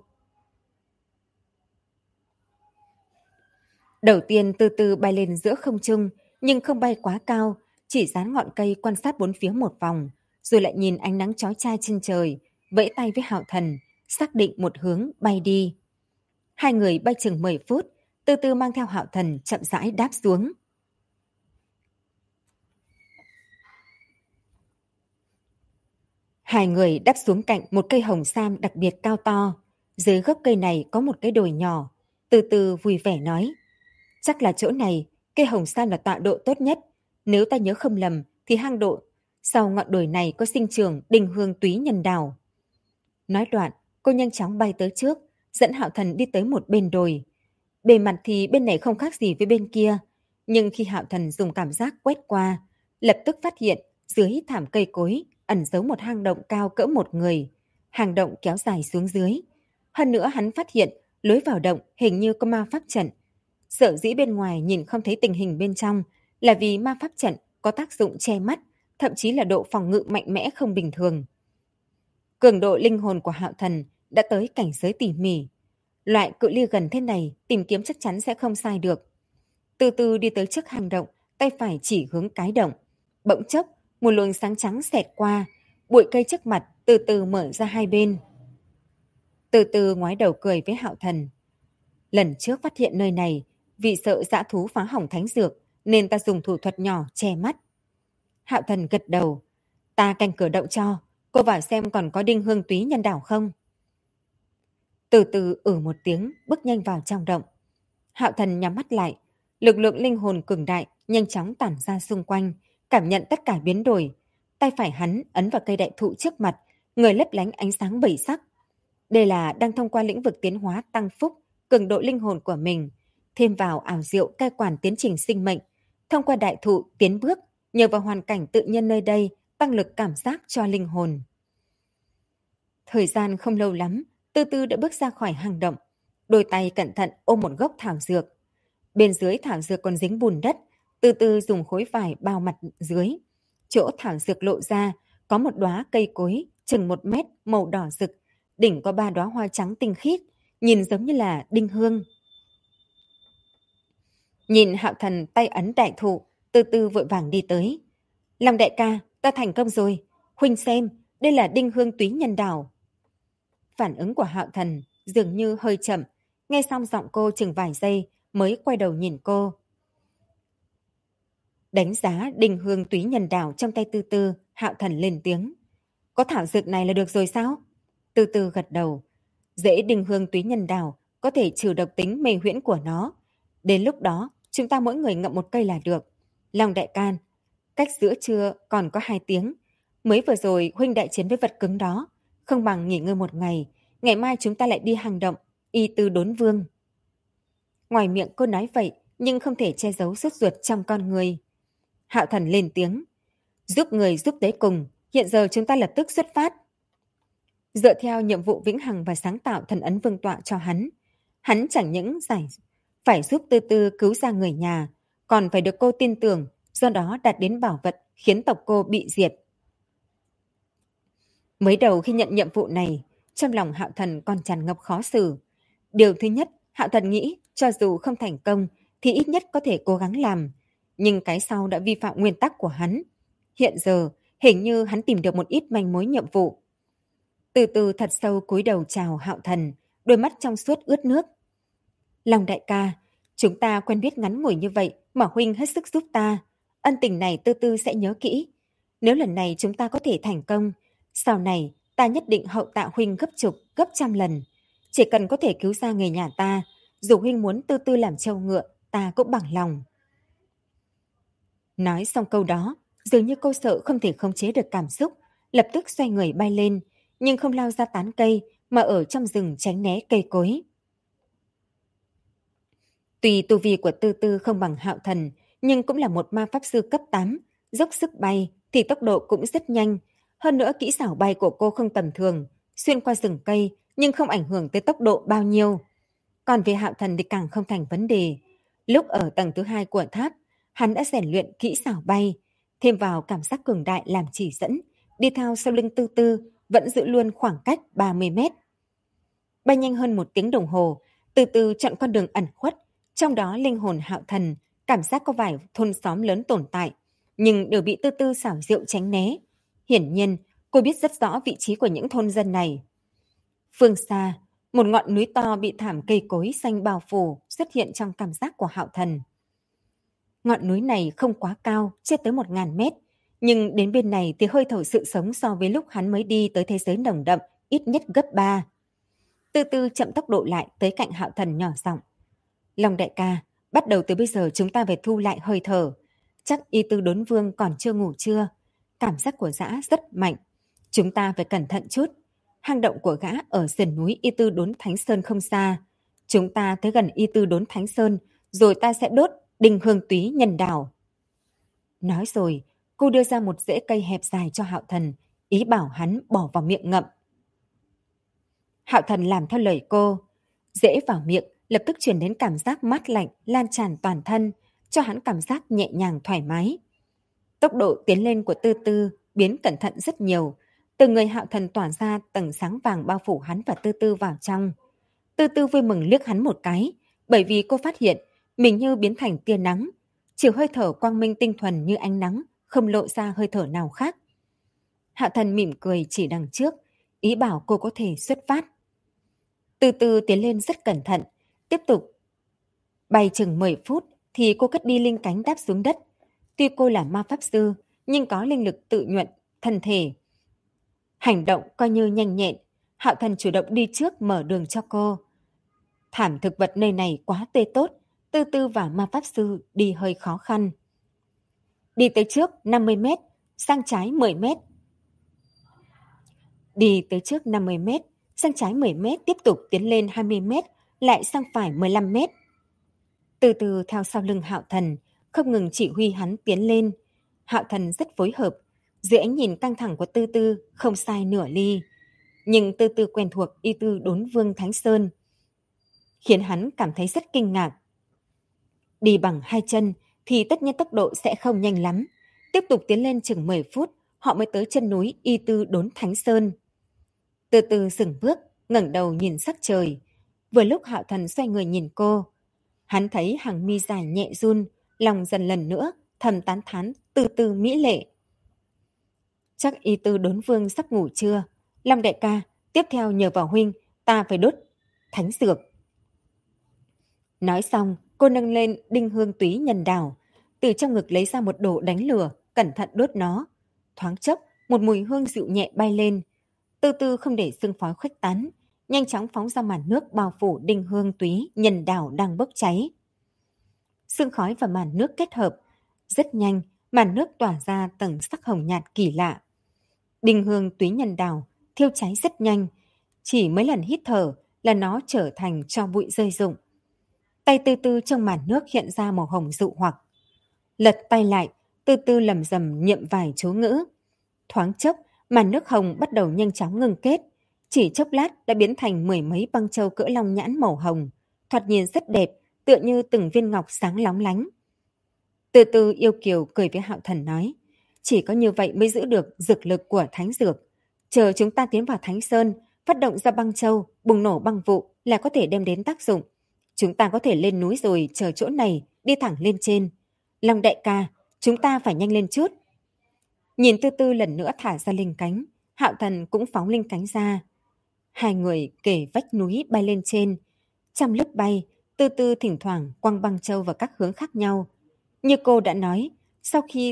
Đầu tiên từ từ bay lên giữa không trung, nhưng không bay quá cao, chỉ dán ngọn cây quan sát bốn phía một vòng, rồi lại nhìn ánh nắng chói chai trên trời, vẫy tay với Hạo Thần, xác định một hướng bay đi. Hai người bay chừng 10 phút, từ từ mang theo Hạo Thần chậm rãi đáp xuống. Hai người đáp xuống cạnh một cây hồng sam đặc biệt cao to. Dưới gốc cây này có một cái đồi nhỏ. Từ từ vui vẻ nói. Chắc là chỗ này, cây hồng sam là tọa độ tốt nhất. Nếu ta nhớ không lầm thì hang độ sau ngọn đồi này có sinh trưởng đinh hương túy nhân đào. Nói đoạn, cô nhanh chóng bay tới trước, dẫn Hạo Thần đi tới một bên đồi. Bề mặt thì bên này không khác gì với bên kia. Nhưng khi Hạo Thần dùng cảm giác quét qua, lập tức phát hiện dưới thảm cây cối ẩn giấu một hang động cao cỡ một người. Hang động kéo dài xuống dưới. Hơn nữa hắn phát hiện lối vào động hình như có ma pháp trận. Sở dĩ bên ngoài nhìn không thấy tình hình bên trong là vì ma pháp trận có tác dụng che mắt, thậm chí là độ phòng ngự mạnh mẽ không bình thường. Cường độ linh hồn của Hạo Thần đã tới cảnh giới tỉ mỉ. Loại cự ly gần thế này tìm kiếm chắc chắn sẽ không sai được. Từ từ đi tới trước hang động, tay phải chỉ hướng cái động. Bỗng chốc, một luồng sáng trắng xẹt qua, bụi cây trước mặt từ từ mở ra hai bên. Từ từ ngoái đầu cười với Hạo Thần. Lần trước phát hiện nơi này, vì sợ dã thú phá hỏng thánh dược, nên ta dùng thủ thuật nhỏ che mắt. Hạo Thần gật đầu. Ta canh cửa động cho, cô vào xem còn có đinh hương túy nhân đảo không. Từ từ một tiếng, bước nhanh vào trong động. Hạo Thần nhắm mắt lại, lực lượng linh hồn cường đại nhanh chóng tản ra xung quanh, cảm nhận tất cả biến đổi. Tay phải hắn ấn vào cây đại thụ trước mặt, người lấp lánh ánh sáng bảy sắc. Đây là đang thông qua lĩnh vực tiến hóa tăng phúc, cường độ linh hồn của mình, thêm vào ảo diệu cai quản tiến trình sinh mệnh, thông qua đại thụ tiến bước, nhờ vào hoàn cảnh tự nhiên nơi đây, tăng lực cảm giác cho linh hồn. Thời gian không lâu lắm, Từ Từ đã bước ra khỏi hang động, đôi tay cẩn thận ôm một gốc thảo dược. Bên dưới thảo dược còn dính bùn đất, Từ Từ dùng khối vải bao mặt dưới. Chỗ thảo dược lộ ra, có một đóa cây cối chừng 1 mét màu đỏ rực, đỉnh có 3 đóa hoa trắng tinh khiết, nhìn giống như là đinh hương. Nhìn Hạo Thần tay ấn đại thụ, Từ Từ vội vàng đi tới. Long đại ca, ta thành công rồi. Huynh xem, đây là đinh hương túy nhân đảo. Phản ứng của Hạo Thần dường như hơi chậm, nghe xong giọng cô chừng vài giây mới quay đầu nhìn cô. Đánh giá đinh hương túy nhân đảo trong tay Từ Từ, Hạo Thần lên tiếng. Có thảo dược này là được rồi sao? Từ Từ gật đầu. Rễ đinh hương túy nhân đảo có thể trừ độc tính mê huyễn của nó. Đến lúc đó, chúng ta mỗi người ngậm một cây là được. Long đại can, cách giữa trưa còn có 2 tiếng. Mới vừa rồi huynh đại chiến với vật cứng đó. Không bằng nghỉ ngơi một ngày. Ngày mai chúng ta lại đi hang động, y tư đốn vương. Ngoài miệng cô nói vậy, nhưng không thể che giấu sốt ruột trong con người. Hạo Thần lên tiếng. Giúp người giúp tới cùng. Hiện giờ chúng ta lập tức xuất phát. Dựa theo nhiệm vụ vĩnh hằng và sáng tạo thần ấn vương tọa cho hắn chẳng những phải giúp Từ Từ cứu ra người nhà, còn phải được cô tin tưởng, do đó đạt đến bảo vật khiến tộc cô bị diệt. Mới đầu khi nhận nhiệm vụ này, trong lòng Hạo Thần còn tràn ngập khó xử. Điều thứ nhất, Hạo Thần nghĩ cho dù không thành công thì ít nhất có thể cố gắng làm, nhưng cái sau đã vi phạm nguyên tắc của hắn. Hiện giờ, hình như hắn tìm được một ít manh mối nhiệm vụ. Từ Từ thật sâu cúi đầu chào Hạo Thần, đôi mắt trong suốt ướt nước. Long đại ca, chúng ta quen biết ngắn ngủi như vậy mà huynh hết sức giúp ta. Ân tình này Từ Từ sẽ nhớ kỹ. Nếu lần này chúng ta có thể thành công, sau này ta nhất định hậu tạ huynh gấp chục, gấp trăm lần. Chỉ cần có thể cứu ra người nhà ta, dù huynh muốn Từ Từ làm trâu ngựa, ta cũng bằng lòng. Nói xong câu đó, dường như cô sợ không thể khống chế được cảm xúc, lập tức xoay người bay lên, nhưng không lao ra tán cây mà ở trong rừng tránh né cây cối. Tuy tu vi của Từ Từ không bằng Hạo Thần, nhưng cũng là một ma pháp sư cấp 8, dốc sức bay thì tốc độ cũng rất nhanh. Hơn nữa kỹ xảo bay của cô không tầm thường, xuyên qua rừng cây nhưng không ảnh hưởng tới tốc độ bao nhiêu. Còn về Hạo Thần thì càng không thành vấn đề. Lúc ở tầng thứ 2 của tháp, hắn đã rèn luyện kỹ xảo bay, thêm vào cảm giác cường đại làm chỉ dẫn, đi theo sau lưng Từ Từ, vẫn giữ luôn khoảng cách 30 mét. Bay nhanh hơn 1 tiếng đồng hồ, Từ Từ chọn con đường ẩn khuất, trong đó linh hồn Hạo Thần cảm giác có vài thôn xóm lớn tồn tại, nhưng đều bị Từ Từ xảo diệu tránh né. Hiển nhiên, cô biết rất rõ vị trí của những thôn dân này. Phương xa, một ngọn núi to bị thảm cây cối xanh bao phủ xuất hiện trong cảm giác của Hạo Thần. Ngọn núi này không quá cao, chưa tới 1000 mét, nhưng đến bên này thì hơi thở sự sống so với lúc hắn mới đi tới thế giới nồng đậm, ít nhất gấp 3. Từ từ chậm tốc độ lại tới cạnh Hạo Thần nhỏ giọng. Long đại ca, bắt đầu từ bây giờ chúng ta phải thu lại hơi thở. Chắc y tư đốn vương còn chưa ngủ chưa? Cảm giác của gã rất mạnh. Chúng ta phải cẩn thận chút. Hang động của gã ở sườn núi y tư đốn Thánh Sơn không xa. Chúng ta tới gần y tư đốn Thánh Sơn, rồi ta sẽ đốt đinh hương túy nhân đảo. Nói rồi, cô đưa ra một rễ cây hẹp dài cho Hạo Thần, ý bảo hắn bỏ vào miệng ngậm. Hạo Thần làm theo lời cô. Rễ vào miệng, lập tức truyền đến cảm giác mát lạnh lan tràn toàn thân, cho hắn cảm giác nhẹ nhàng thoải mái. Tốc độ tiến lên của Từ Từ biến cẩn thận rất nhiều, Từ người Hạo Thần tỏa ra tầng sáng vàng bao phủ hắn và Tư Tư vào trong. Tư Tư vui mừng liếc hắn một cái, bởi vì cô phát hiện mình như biến thành tia nắng, chỉ hơi thở quang minh tinh thuần như ánh nắng, không lộ ra hơi thở nào khác. Hạo Thần mỉm cười chỉ đằng trước, ý bảo cô có thể xuất phát. Từ từ tiến lên rất cẩn thận, tiếp tục bay chừng 10 phút thì cô cất đi linh cánh đáp xuống đất. Tuy cô là ma pháp sư, nhưng có linh lực tự nhuận, thân thể. Hành động coi như nhanh nhẹn, Hạo Thần chủ động đi trước mở đường cho cô. Thảm thực vật nơi này quá tê tốt, Tư Tư và ma pháp sư đi hơi khó khăn. Đi tới trước 50 mét, sang trái 10 mét. Đi tới trước 50 mét, sang trái 10 mét, tiếp tục tiến lên 20 mét, lại sang phải 15 mét. Từ từ theo sau lưng Hạo Thần, không ngừng chỉ huy hắn tiến lên. Hạo Thần rất phối hợp, dưới ánh nhìn căng thẳng của Tư Tư không sai nửa ly. Nhưng Tư Tư quen thuộc y tư đốn vương Thánh Sơn, khiến hắn cảm thấy rất kinh ngạc. Đi bằng hai chân thì tất nhiên tốc độ sẽ không nhanh lắm. Tiếp tục tiến lên chừng 10 phút, họ mới tới chân núi y tư đốn Thánh Sơn. Từ từ dừng bước, ngẩng đầu nhìn sắc trời. Vừa lúc Hạo Thần xoay người nhìn cô, hắn thấy hàng mi dài nhẹ run, lòng dần lần nữa thầm tán thán Từ Từ mỹ lệ. Chắc y tư đốn vương sắp ngủ chưa? Long đại ca, tiếp theo nhờ vào huynh, ta phải đốt thánh dược. Nói xong, cô nâng lên đinh hương túy nhân đào, từ trong ngực lấy ra một đồ đánh lửa, cẩn thận đốt nó. Thoáng chốc, một mùi hương dịu nhẹ bay lên. Từ từ không để sương khói khuếch tán, nhanh chóng phóng ra màn nước bao phủ đinh hương túy nhân đào đang bốc cháy. Sương khói và màn nước kết hợp, rất nhanh, màn nước tỏa ra tầng sắc hồng nhạt kỳ lạ. Đinh hương túy nhân đào thiêu cháy rất nhanh, chỉ mấy lần hít thở là nó trở thành tro bụi rơi rụng. Tay Tư Tư trong màn nước hiện ra màu hồng dụ hoặc. Lật tay lại, Tư Tư lầm rầm niệm vài chú ngữ. Thoáng chốc, màn nước hồng bắt đầu nhanh chóng ngưng kết. Chỉ chốc lát đã biến thành mười mấy băng châu cỡ long nhãn màu hồng. Thoạt nhìn rất đẹp, tựa như từng viên ngọc sáng lóng lánh. Tư Tư yêu kiều cười với Hạo Thần nói, chỉ có như vậy mới giữ được dược lực của thánh dược. Chờ chúng ta tiến vào Thánh Sơn, phát động ra băng châu, bùng nổ băng vụ là có thể đem đến tác dụng. Chúng ta có thể lên núi rồi chờ chỗ này, đi thẳng lên trên. Long đại ca, chúng ta phải nhanh lên chút. Nhìn Tư Tư lần nữa thả ra linh cánh, Hạo Thần cũng phóng linh cánh ra. Hai người kề vách núi bay lên trên. Trong lúc bay, Tư Tư thỉnh thoảng quăng băng châu vào các hướng khác nhau. Như cô đã nói, sau khi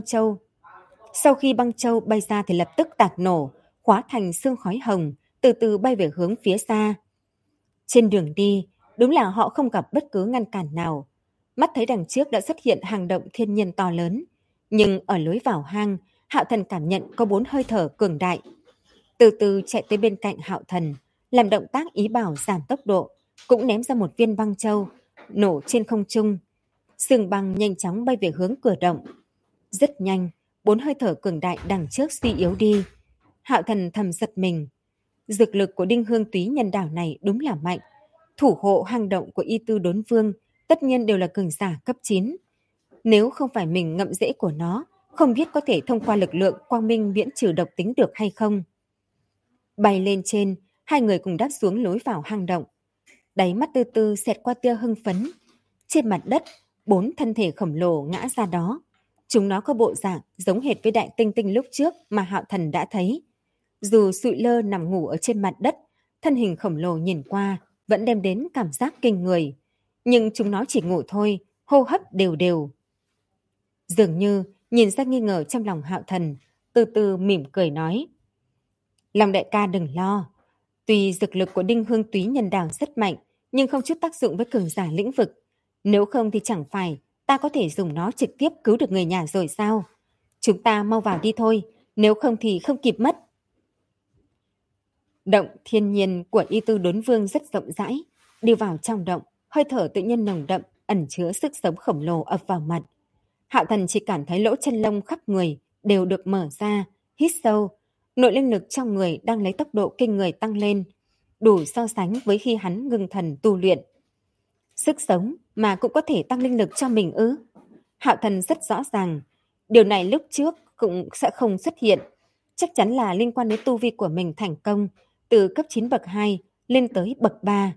băng châu bay ra thì lập tức tạc nổ, hóa thành sương khói hồng, từ từ bay về hướng phía xa. Trên đường đi, đúng là họ không gặp bất cứ ngăn cản nào. Mắt thấy đằng trước đã xuất hiện hang động thiên nhiên to lớn. Nhưng ở lối vào hang, Hạo Thần cảm nhận có 4 hơi thở cường đại. Từ từ chạy tới bên cạnh Hạo Thần, làm động tác ý bảo giảm tốc độ, cũng ném ra một viên băng châu, nổ trên không trung. Sương băng nhanh chóng bay về hướng cửa động. Rất nhanh, 4 hơi thở cường đại đằng trước suy yếu đi. Hạo Thần thầm giật mình. Dược lực của đinh hương túy nhân đảo này đúng là mạnh. Thủ hộ hang động của y tư đốn vương tất nhiên đều là cường giả cấp 9. Nếu không phải mình ngậm rễ của nó, không biết có thể thông qua lực lượng quang minh miễn trừ độc tính được hay không. Bay lên trên, hai người cùng đáp xuống lối vào hang động. Đáy mắt Tư Tư xẹt qua tia hưng phấn. Trên mặt đất, 4 thân thể khổng lồ ngã ra đó. Chúng nó có bộ dạng giống hệt với đại tinh tinh lúc trước mà Hạo Thần đã thấy. Dù sụi lơ nằm ngủ ở trên mặt đất, thân hình khổng lồ nhìn qua vẫn đem đến cảm giác kinh người. Nhưng chúng nó chỉ ngủ thôi, hô hấp đều đều. Dường như nhìn ra nghi ngờ trong lòng Hạo Thần, từ từ mỉm cười nói. Lòng đại ca đừng lo. Tuy dược lực của đinh hương túy nhân đảo rất mạnh, nhưng không chút tác dụng với cường giả lĩnh vực. Nếu không thì chẳng phải ta có thể dùng nó trực tiếp cứu được người nhà rồi sao? Chúng ta mau vào đi thôi, nếu không thì không kịp mất. Động thiên nhiên của y tư đốn vương rất rộng rãi. Đi vào trong động, hơi thở tự nhiên nồng đậm, ẩn chứa sức sống khổng lồ ập vào mặt. Hạo Thần chỉ cảm thấy lỗ chân lông khắp người đều được mở ra, hít sâu. Nội linh lực trong người đang lấy tốc độ kinh người tăng lên, đủ so sánh với khi hắn ngưng thần tu luyện. Sức sống mà cũng có thể tăng linh lực cho mình ư? Hạo Thần rất rõ ràng, điều này lúc trước cũng sẽ không xuất hiện. chắc chắn là liên quan đến tu vi của mình thành công từ cấp 9 bậc 2 lên tới bậc 3.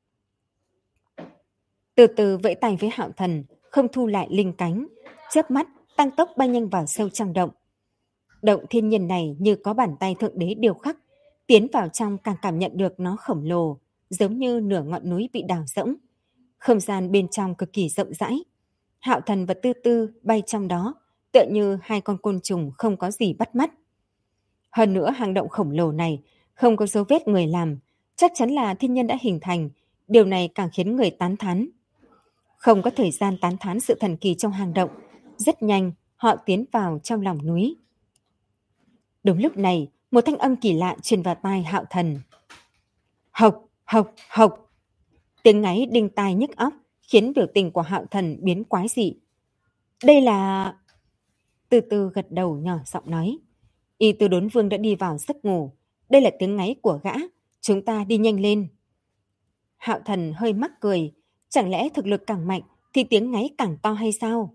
Từ từ vẫy tay với Hạo Thần, không thu lại linh cánh, chớp mắt tăng tốc bay nhanh vào sâu trong động. Động thiên nhiên này như có bàn tay thượng đế điêu khắc, tiến vào trong càng cảm nhận được nó khổng lồ, giống như nửa ngọn núi bị đào rỗng. Không gian bên trong cực kỳ rộng rãi. Hạo Thần và Tư Tư bay trong đó, tựa như hai con côn trùng không có gì bắt mắt. Hơn nữa hang động khổng lồ này không có dấu vết người làm, chắc chắn là thiên nhân đã hình thành, điều này càng khiến người tán thán. Không có thời gian tán thán sự thần kỳ trong hang động, rất nhanh họ tiến vào trong lòng núi. Đúng lúc này, một thanh âm kỳ lạ truyền vào tai Hạo Thần. Hộc, hộc, hộc. Tiếng ngáy đinh tai nhức óc khiến biểu tình của Hạo Thần biến quái dị. Đây là... Từ từ gật đầu nhỏ giọng nói. Y Tư Đốn Vương đã đi vào giấc ngủ. Đây là tiếng ngáy của gã. Chúng ta đi nhanh lên. Hạo Thần hơi mắc cười. Chẳng lẽ thực lực càng mạnh thì tiếng ngáy càng to hay sao?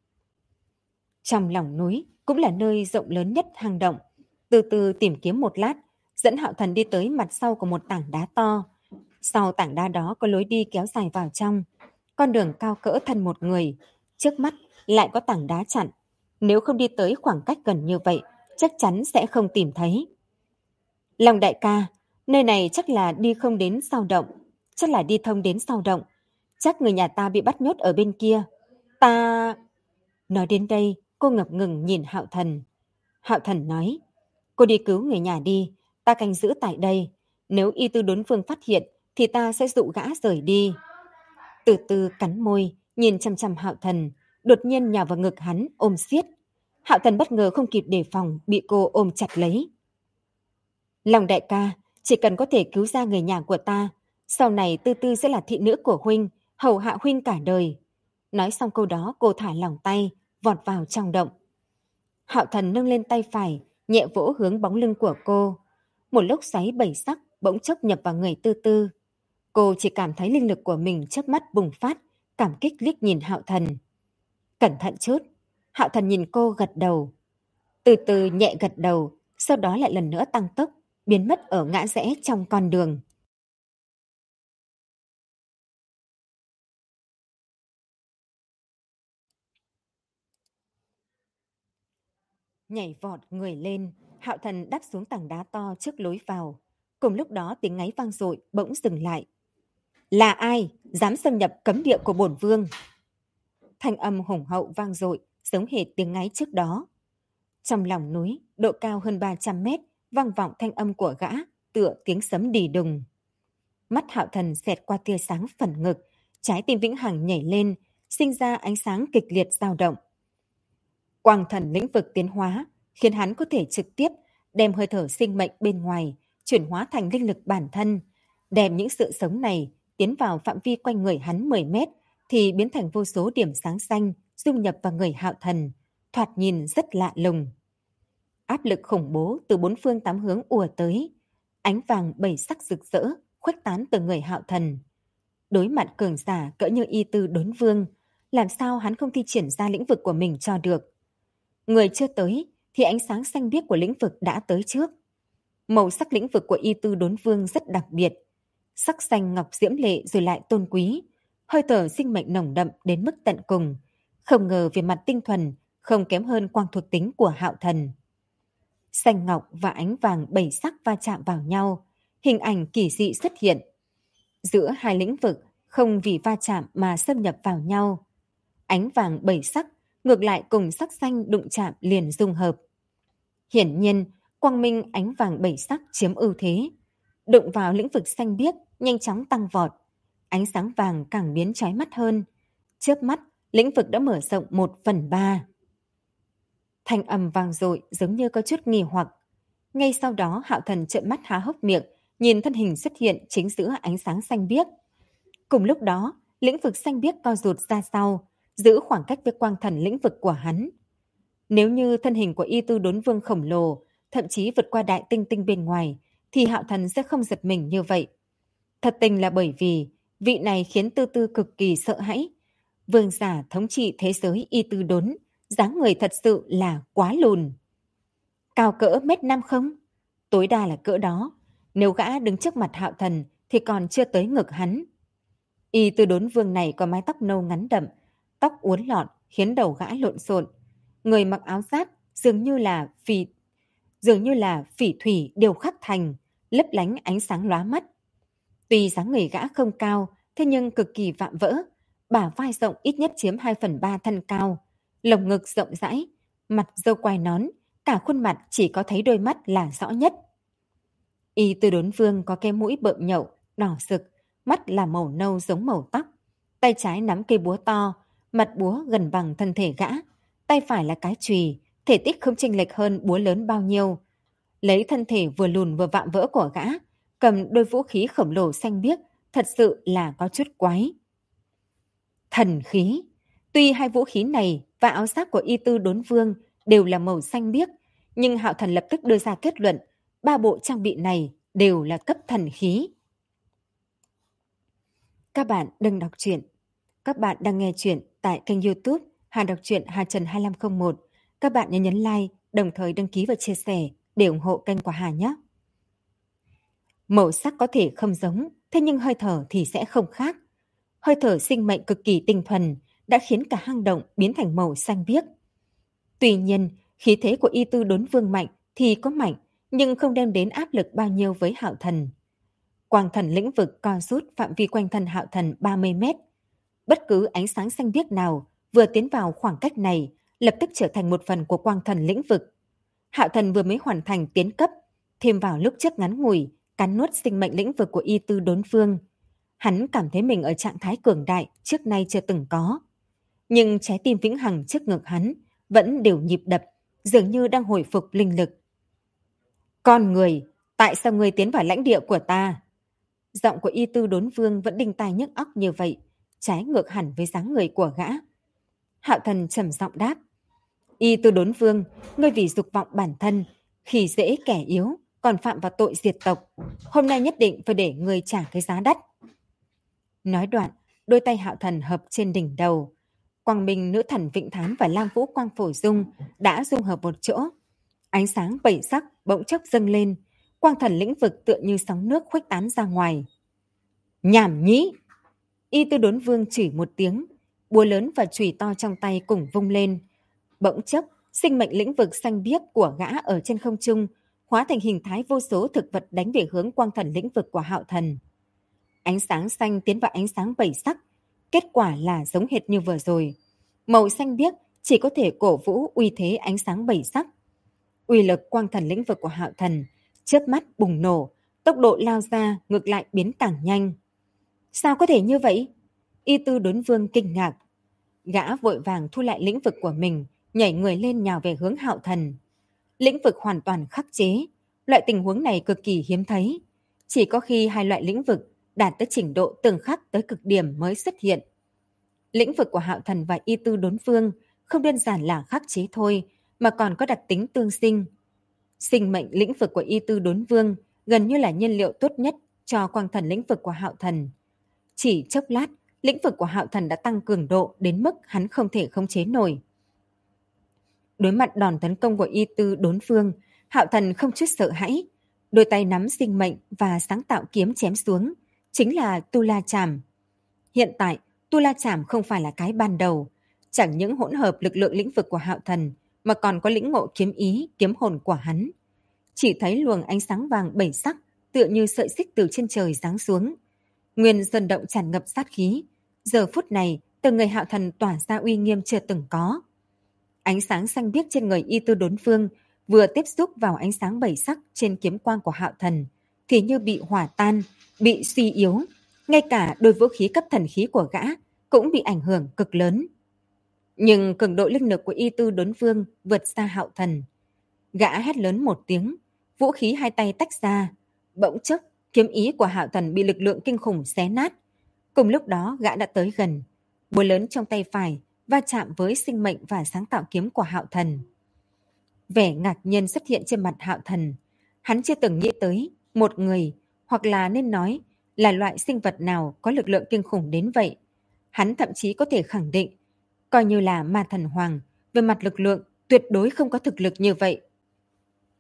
Trong lòng núi cũng là nơi rộng lớn nhất hang động. Từ từ tìm kiếm một lát, dẫn Hạo Thần đi tới mặt sau của một tảng đá to. Sau tảng đá đó có lối đi kéo dài vào trong. Con đường cao cỡ thân một người. Trước mắt lại có tảng đá chặn. Nếu không đi tới khoảng cách gần như vậy, chắc chắn sẽ không tìm thấy. Long đại ca, nơi này chắc là đi không đến sau động. Chắc là đi thông đến sau động. Chắc người nhà ta bị bắt nhốt ở bên kia. Ta... Nói đến đây, cô ngập ngừng nhìn Hạo Thần. Hạo Thần nói, cô đi cứu người nhà đi, ta canh giữ tại đây. Nếu Y Tư Đốn Vương phát hiện, thì ta sẽ dụ gã rời đi. Từ từ cắn môi, nhìn chăm chăm Hạo Thần, đột nhiên nhào vào ngực hắn, ôm siết. Hạo Thần bất ngờ không kịp đề phòng, bị cô ôm chặt lấy. Lòng đại ca, chỉ cần có thể cứu ra người nhà của ta, sau này Tư Tư sẽ là thị nữ của huynh, hầu hạ huynh cả đời. Nói xong câu đó, cô thả lỏng tay, vọt vào trong động. Hạo Thần nâng lên tay phải, nhẹ vỗ hướng bóng lưng của cô. Một lốc xoáy bảy sắc bỗng chốc nhập vào người Tư Tư. Cô chỉ cảm thấy linh lực của mình chớp mắt bùng phát, cảm kích liếc nhìn Hạo Thần. Cẩn thận chút. Hạo Thần nhìn cô gật đầu. Từ từ nhẹ gật đầu, sau đó lại lần nữa tăng tốc, biến mất ở ngã rẽ trong con đường. Nhảy vọt người lên, Hạo Thần đáp xuống tảng đá to trước lối vào. Cùng lúc đó tiếng ngáy vang dội bỗng dừng lại. Là ai dám xâm nhập cấm địa của bổn vương? Thanh âm hùng hậu vang dội, giống hệt tiếng ngáy trước đó. Trong lòng núi, độ cao hơn 300 mét, vang vọng thanh âm của gã, tựa tiếng sấm đì đùng. Mắt Hạo Thần xẹt qua tia sáng phần ngực, trái tim vĩnh hằng nhảy lên, sinh ra ánh sáng kịch liệt dao động. Quang thần lĩnh vực tiến hóa, khiến hắn có thể trực tiếp đem hơi thở sinh mệnh bên ngoài, chuyển hóa thành linh lực bản thân, đem những sự sống này tiến vào phạm vi quanh người hắn 10 mét, thì biến thành vô số điểm sáng xanh dung nhập vào người Hạo Thần, thoạt nhìn rất lạ lùng. Áp lực khủng bố từ bốn phương tám hướng ùa tới, ánh vàng bảy sắc rực rỡ khuếch tán từ người Hạo Thần. Đối mặt cường giả cỡ như Y Tư Đốn Vương, làm sao hắn không thi triển ra lĩnh vực của mình cho được? Người chưa tới thì ánh sáng xanh biếc của lĩnh vực đã tới trước. Màu sắc lĩnh vực của Y Tư Đốn Vương rất đặc biệt, sắc xanh ngọc diễm lệ rồi lại tôn quý, hơi thở sinh mệnh nồng đậm đến mức tận cùng, không ngờ về mặt tinh thuần không kém hơn quang thuộc tính của Hạo Thần. Xanh ngọc và ánh vàng bảy sắc va chạm vào nhau, hình ảnh kỳ dị xuất hiện. Giữa hai lĩnh vực không vì va chạm mà xâm nhập vào nhau. Ánh vàng bảy sắc ngược lại cùng sắc xanh đụng chạm liền dung hợp. Hiển nhiên, quang minh ánh vàng bảy sắc chiếm ưu thế. Đụng vào lĩnh vực xanh biếc nhanh chóng tăng vọt. Ánh sáng vàng càng biến chói mắt hơn. Chớp mắt, lĩnh vực đã mở rộng 1/3. Thanh âm vang dội giống như có chút nghi hoặc. Ngay sau đó Hạo Thần trợn mắt há hốc miệng, nhìn thân hình xuất hiện chính giữa ánh sáng xanh biếc. Cùng lúc đó, lĩnh vực xanh biếc co rụt ra sau, giữ khoảng cách với quang thần lĩnh vực của hắn. Nếu như thân hình của Y Tư Đốn Vương khổng lồ, thậm chí vượt qua đại tinh tinh bên ngoài, thì Hạo Thần sẽ không giật mình như vậy. Thật tình là bởi vì vị này khiến Tư Tư cực kỳ sợ hãi. Vương giả thống trị thế giới Y Tư Đốn, dáng người thật sự là quá lùn. Cao cỡ mét 5 không? Tối đa là cỡ đó. Nếu gã đứng trước mặt Hạo Thần thì còn chưa tới ngực hắn. Y Tư Đốn Vương này có mái tóc nâu ngắn đậm, tóc uốn lọn khiến đầu gã lộn xộn. Người mặc áo giáp dường như là phỉ thủy điêu khắc thành, lấp lánh ánh sáng lóa mắt. Tuy dáng người gã không cao, thế nhưng cực kỳ vạm vỡ, bả vai rộng ít nhất chiếm 2/3 thân cao, lồng ngực rộng rãi, mặt râu quai nón, cả khuôn mặt chỉ có thấy đôi mắt là rõ nhất. Y Tư Đốn Vương có cái mũi bợm nhậu, đỏ sực, mắt là màu nâu giống màu tóc, tay trái nắm cây búa to, mặt búa gần bằng thân thể gã, tay phải là cái chùy, thể tích không chênh lệch hơn búa lớn bao nhiêu. Lấy thân thể vừa lùn vừa vạm vỡ của gã, cầm đôi vũ khí khổng lồ xanh biếc, thật sự là có chút quái. Thần khí. Tuy hai vũ khí này và áo giáp của Y Tư Đốn Vương đều là màu xanh biếc, nhưng Hạo Thần lập tức đưa ra kết luận, ba bộ trang bị này đều là cấp thần khí. Các bạn đừng đọc truyện. Các bạn đang nghe truyện tại kênh YouTube Hà Đọc truyện Hà Trần 2501. Các bạn nhớ nhấn like, đồng thời đăng ký và chia sẻ để ủng hộ kênh của Hà nhé. Màu sắc có thể không giống, thế nhưng hơi thở thì sẽ không khác. Hơi thở sinh mệnh cực kỳ tinh thuần đã khiến cả hang động biến thành màu xanh biếc. Tuy nhiên, khí thế của Y Tư Đốn Vương mạnh thì có mạnh, nhưng không đem đến áp lực bao nhiêu với Hạo Thần. Quang thần lĩnh vực co rút phạm vi quanh thân Hạo Thần 30 mét. Bất cứ ánh sáng xanh biếc nào vừa tiến vào khoảng cách này lập tức trở thành một phần của quang thần lĩnh vực. Hạo Thần vừa mới hoàn thành tiến cấp, thêm vào lúc trước ngắn ngủi cắn nuốt sinh mệnh lĩnh vực của Y Tư Đốn Vương. Hắn cảm thấy mình ở trạng thái cường đại trước nay chưa từng có. Nhưng trái tim vĩnh hằng trước ngực hắn vẫn đều nhịp đập, dường như đang hồi phục linh lực. Con người, tại sao ngươi tiến vào lãnh địa của ta? Giọng của Y Tư Đốn Vương vẫn đinh tai nhức óc như vậy, trái ngược hẳn với dáng người của gã. Hạo Thần trầm giọng đáp. Y Tư Đốn Vương, ngươi vì dục vọng bản thân, khi dễ kẻ yếu, còn phạm vào tội diệt tộc. Hôm nay nhất định phải để ngươi trả cái giá đắt. Nói đoạn, đôi tay Hạo Thần hợp trên đỉnh đầu. Quang Minh Nữ Thần Vịnh Thán và Lam Vũ Quang Phổ Dung đã dung hợp một chỗ. Ánh sáng bảy sắc bỗng chốc dâng lên, quang thần lĩnh vực tựa như sóng nước khuếch tán ra ngoài. Nhảm nhí! Y Tư Đốn Vương chửi một tiếng, búa lớn và chùy to trong tay cùng vung lên. Bỗng chốc, sinh mệnh lĩnh vực xanh biếc của gã ở trên không trung hóa thành hình thái vô số thực vật đánh về hướng quang thần lĩnh vực của Hạo Thần. Ánh sáng xanh tiến vào ánh sáng bảy sắc, kết quả là giống hệt như vừa rồi. Màu xanh biếc chỉ có thể cổ vũ uy thế ánh sáng bảy sắc. Uy lực quang thần lĩnh vực của Hạo Thần chớp mắt bùng nổ, tốc độ lao ra ngược lại biến càng nhanh. Sao có thể như vậy? Y Tư Đốn Vương kinh ngạc. Gã vội vàng thu lại lĩnh vực của mình, nhảy người lên nhào về hướng Hạo Thần. Lĩnh vực hoàn toàn khắc chế, loại tình huống này cực kỳ hiếm thấy. Chỉ có khi hai loại lĩnh vực đạt tới trình độ tương khắc tới cực điểm mới xuất hiện. Lĩnh vực của Hạo Thần và Y Tư Đốn Vương không đơn giản là khắc chế thôi, mà còn có đặc tính tương sinh. Sinh mệnh lĩnh vực của Y Tư Đốn Vương gần như là nhiên liệu tốt nhất cho quang thần lĩnh vực của Hạo Thần. Chỉ chốc lát, lĩnh vực của Hạo Thần đã tăng cường độ đến mức hắn không thể khống chế nổi. Đối mặt đòn tấn công của Y Tư Đốn Vương, Hạo Thần không chút sợ hãi, đôi tay nắm sinh mệnh và sáng tạo kiếm chém xuống, chính là Tu La Chảm. Hiện tại, Tu La Chảm không phải là cái ban đầu, chẳng những hỗn hợp lực lượng lĩnh vực của Hạo Thần mà còn có lĩnh ngộ kiếm ý, kiếm hồn của hắn. Chỉ thấy luồng ánh sáng vàng bảy sắc tựa như sợi xích từ trên trời giáng xuống. Nguyên sơn động tràn ngập sát khí. Giờ phút này, từ người Hạo Thần tỏa ra uy nghiêm chưa từng có. Ánh sáng xanh biếc trên người Y Tư Đốn Vương vừa tiếp xúc vào ánh sáng bảy sắc trên kiếm quang của Hạo Thần thì như bị hỏa tan, bị suy yếu. Ngay cả đôi vũ khí cấp thần khí của gã cũng bị ảnh hưởng cực lớn. Nhưng cường độ linh lực của Y Tư Đốn Vương vượt xa Hạo Thần. Gã hét lớn một tiếng, vũ khí hai tay tách ra. Bỗng chốc, kiếm ý của Hạo Thần bị lực lượng kinh khủng xé nát. Cùng lúc đó gã đã tới gần. Búa lớn trong tay phải va chạm với sinh mệnh và sáng tạo kiếm của Hạo Thần. Vẻ ngạc nhiên xuất hiện trên mặt Hạo Thần. Hắn chưa từng nghĩ tới một người, hoặc là nên nói là loại sinh vật nào có lực lượng kinh khủng đến vậy. Hắn thậm chí có thể khẳng định, coi như là Ma Thần Hoàng, về mặt lực lượng tuyệt đối không có thực lực như vậy.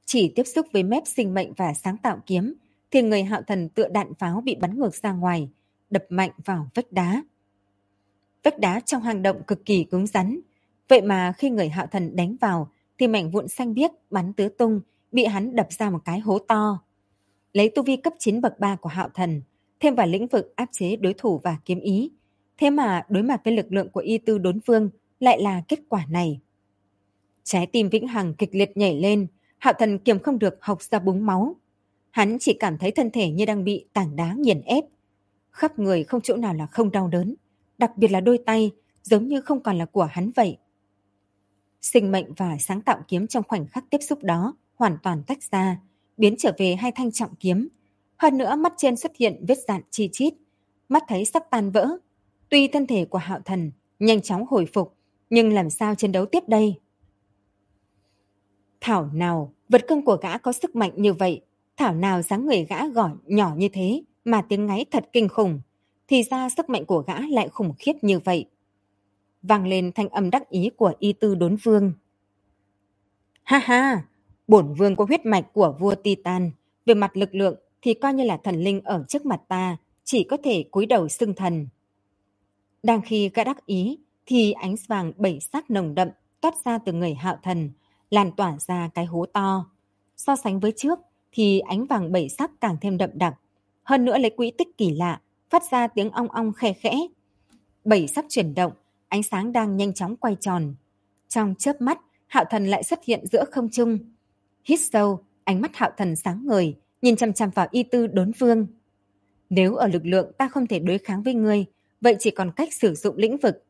Chỉ tiếp xúc với mép sinh mệnh và sáng tạo kiếm, thì người Hạo Thần tựa đạn pháo bị bắn ngược ra ngoài, đập mạnh vào vách đá. Vách đá trong hang động cực kỳ cứng rắn, vậy mà khi người Hạo Thần đánh vào thì mảnh vụn xanh biếc bắn tứ tung, bị hắn đập ra một cái hố to. Lấy tu vi cấp 9 bậc 3 của Hạo Thần, thêm vào lĩnh vực áp chế đối thủ và kiếm ý, thế mà đối mặt với lực lượng của Y Tư Đốn Vương lại là kết quả này. Trái tim Vĩnh Hằng kịch liệt nhảy lên, Hạo Thần kiềm không được hộc ra búng máu. Hắn chỉ cảm thấy thân thể như đang bị tảng đá nghiền ép. Khắp người không chỗ nào là không đau đớn, đặc biệt là đôi tay, giống như không còn là của hắn vậy. Sinh mệnh và sáng tạo kiếm trong khoảnh khắc tiếp xúc đó hoàn toàn tách ra, biến trở về hai thanh trọng kiếm. Hơn nữa mắt trên xuất hiện vết dạn chi chít, mắt thấy sắp tan vỡ. Tuy thân thể của Hạo Thần nhanh chóng hồi phục, nhưng làm sao chiến đấu tiếp đây? Thảo nào vật cưng của gã có sức mạnh như vậy, thảo nào dáng người gã gỏi nhỏ như thế mà tiếng ngáy thật kinh khủng, thì ra sức mạnh của gã lại khủng khiếp như vậy. Vang lên thanh âm đắc ý của Y Tư Đốn Vương. Ha ha, bổn vương có huyết mạch của vua Titan, về mặt lực lượng thì coi như là thần linh ở trước mặt ta, chỉ có thể cúi đầu xưng thần. Đang khi gã đắc ý thì ánh vàng bảy sắc nồng đậm toát ra từ người Hạo Thần, lan tỏa ra cái hố to. So sánh với trước thì ánh vàng bảy sắc càng thêm đậm đặc, hơn nữa lấy quỹ tích kỳ lạ, phát ra tiếng ong ong khe khẽ. Bảy sắc chuyển động, ánh sáng đang nhanh chóng quay tròn. Trong chớp mắt, Hạo Thần lại xuất hiện giữa không trung. Hít sâu, ánh mắt Hạo Thần sáng ngời, nhìn chằm chằm vào Y Tư Đốn Vương. Nếu ở lực lượng ta không thể đối kháng với ngươi, vậy chỉ còn cách sử dụng lĩnh vực.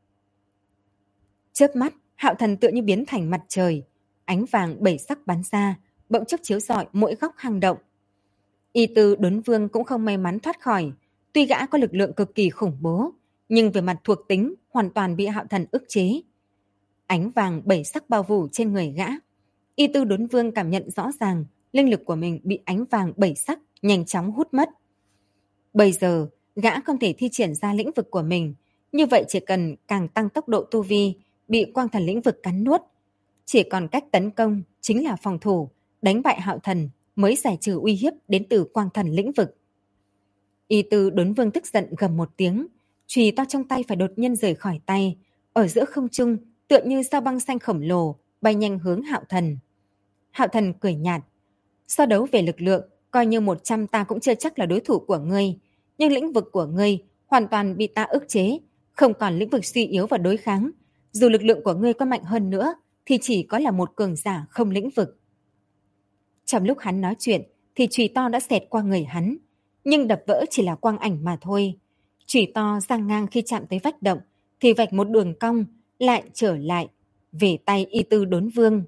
Chớp mắt, Hạo Thần tựa như biến thành mặt trời, ánh vàng bảy sắc bắn ra, bỗng chốc chiếu rọi mỗi góc hang động. Y Tư Đốn Vương cũng không may mắn thoát khỏi, tuy gã có lực lượng cực kỳ khủng bố, nhưng về mặt thuộc tính hoàn toàn bị Hạo Thần ức chế. Ánh vàng bảy sắc bao phủ trên người gã. Y Tư Đốn Vương cảm nhận rõ ràng linh lực của mình bị ánh vàng bảy sắc nhanh chóng hút mất. Bây giờ, gã không thể thi triển ra lĩnh vực của mình, như vậy chỉ cần càng tăng tốc độ tu vi, bị quang thần lĩnh vực cắn nuốt. Chỉ còn cách tấn công chính là phòng thủ, đánh bại Hạo Thần mới giải trừ uy hiếp đến từ quang thần lĩnh vực. Y Tư Đốn Vương tức giận gầm một tiếng, chùy to trong tay phải đột nhiên rời khỏi tay, ở giữa không trung tựa như sao băng xanh khổng lồ bay nhanh hướng Hạo Thần. Hạo Thần cười nhạt, so đấu về lực lượng, coi như 100 ta cũng chưa chắc là đối thủ của ngươi, nhưng lĩnh vực của ngươi hoàn toàn bị ta ức chế, không còn lĩnh vực suy yếu và đối kháng. Dù lực lượng của ngươi có mạnh hơn nữa, thì chỉ có là một cường giả không lĩnh vực. Trong lúc hắn nói chuyện, thì chùy to đã xẹt qua người hắn, nhưng đập vỡ chỉ là quang ảnh mà thôi. Chùy to giang ngang khi chạm tới vách động, thì vạch một đường cong, lại trở lại, về tay Y Tư Đốn Vương.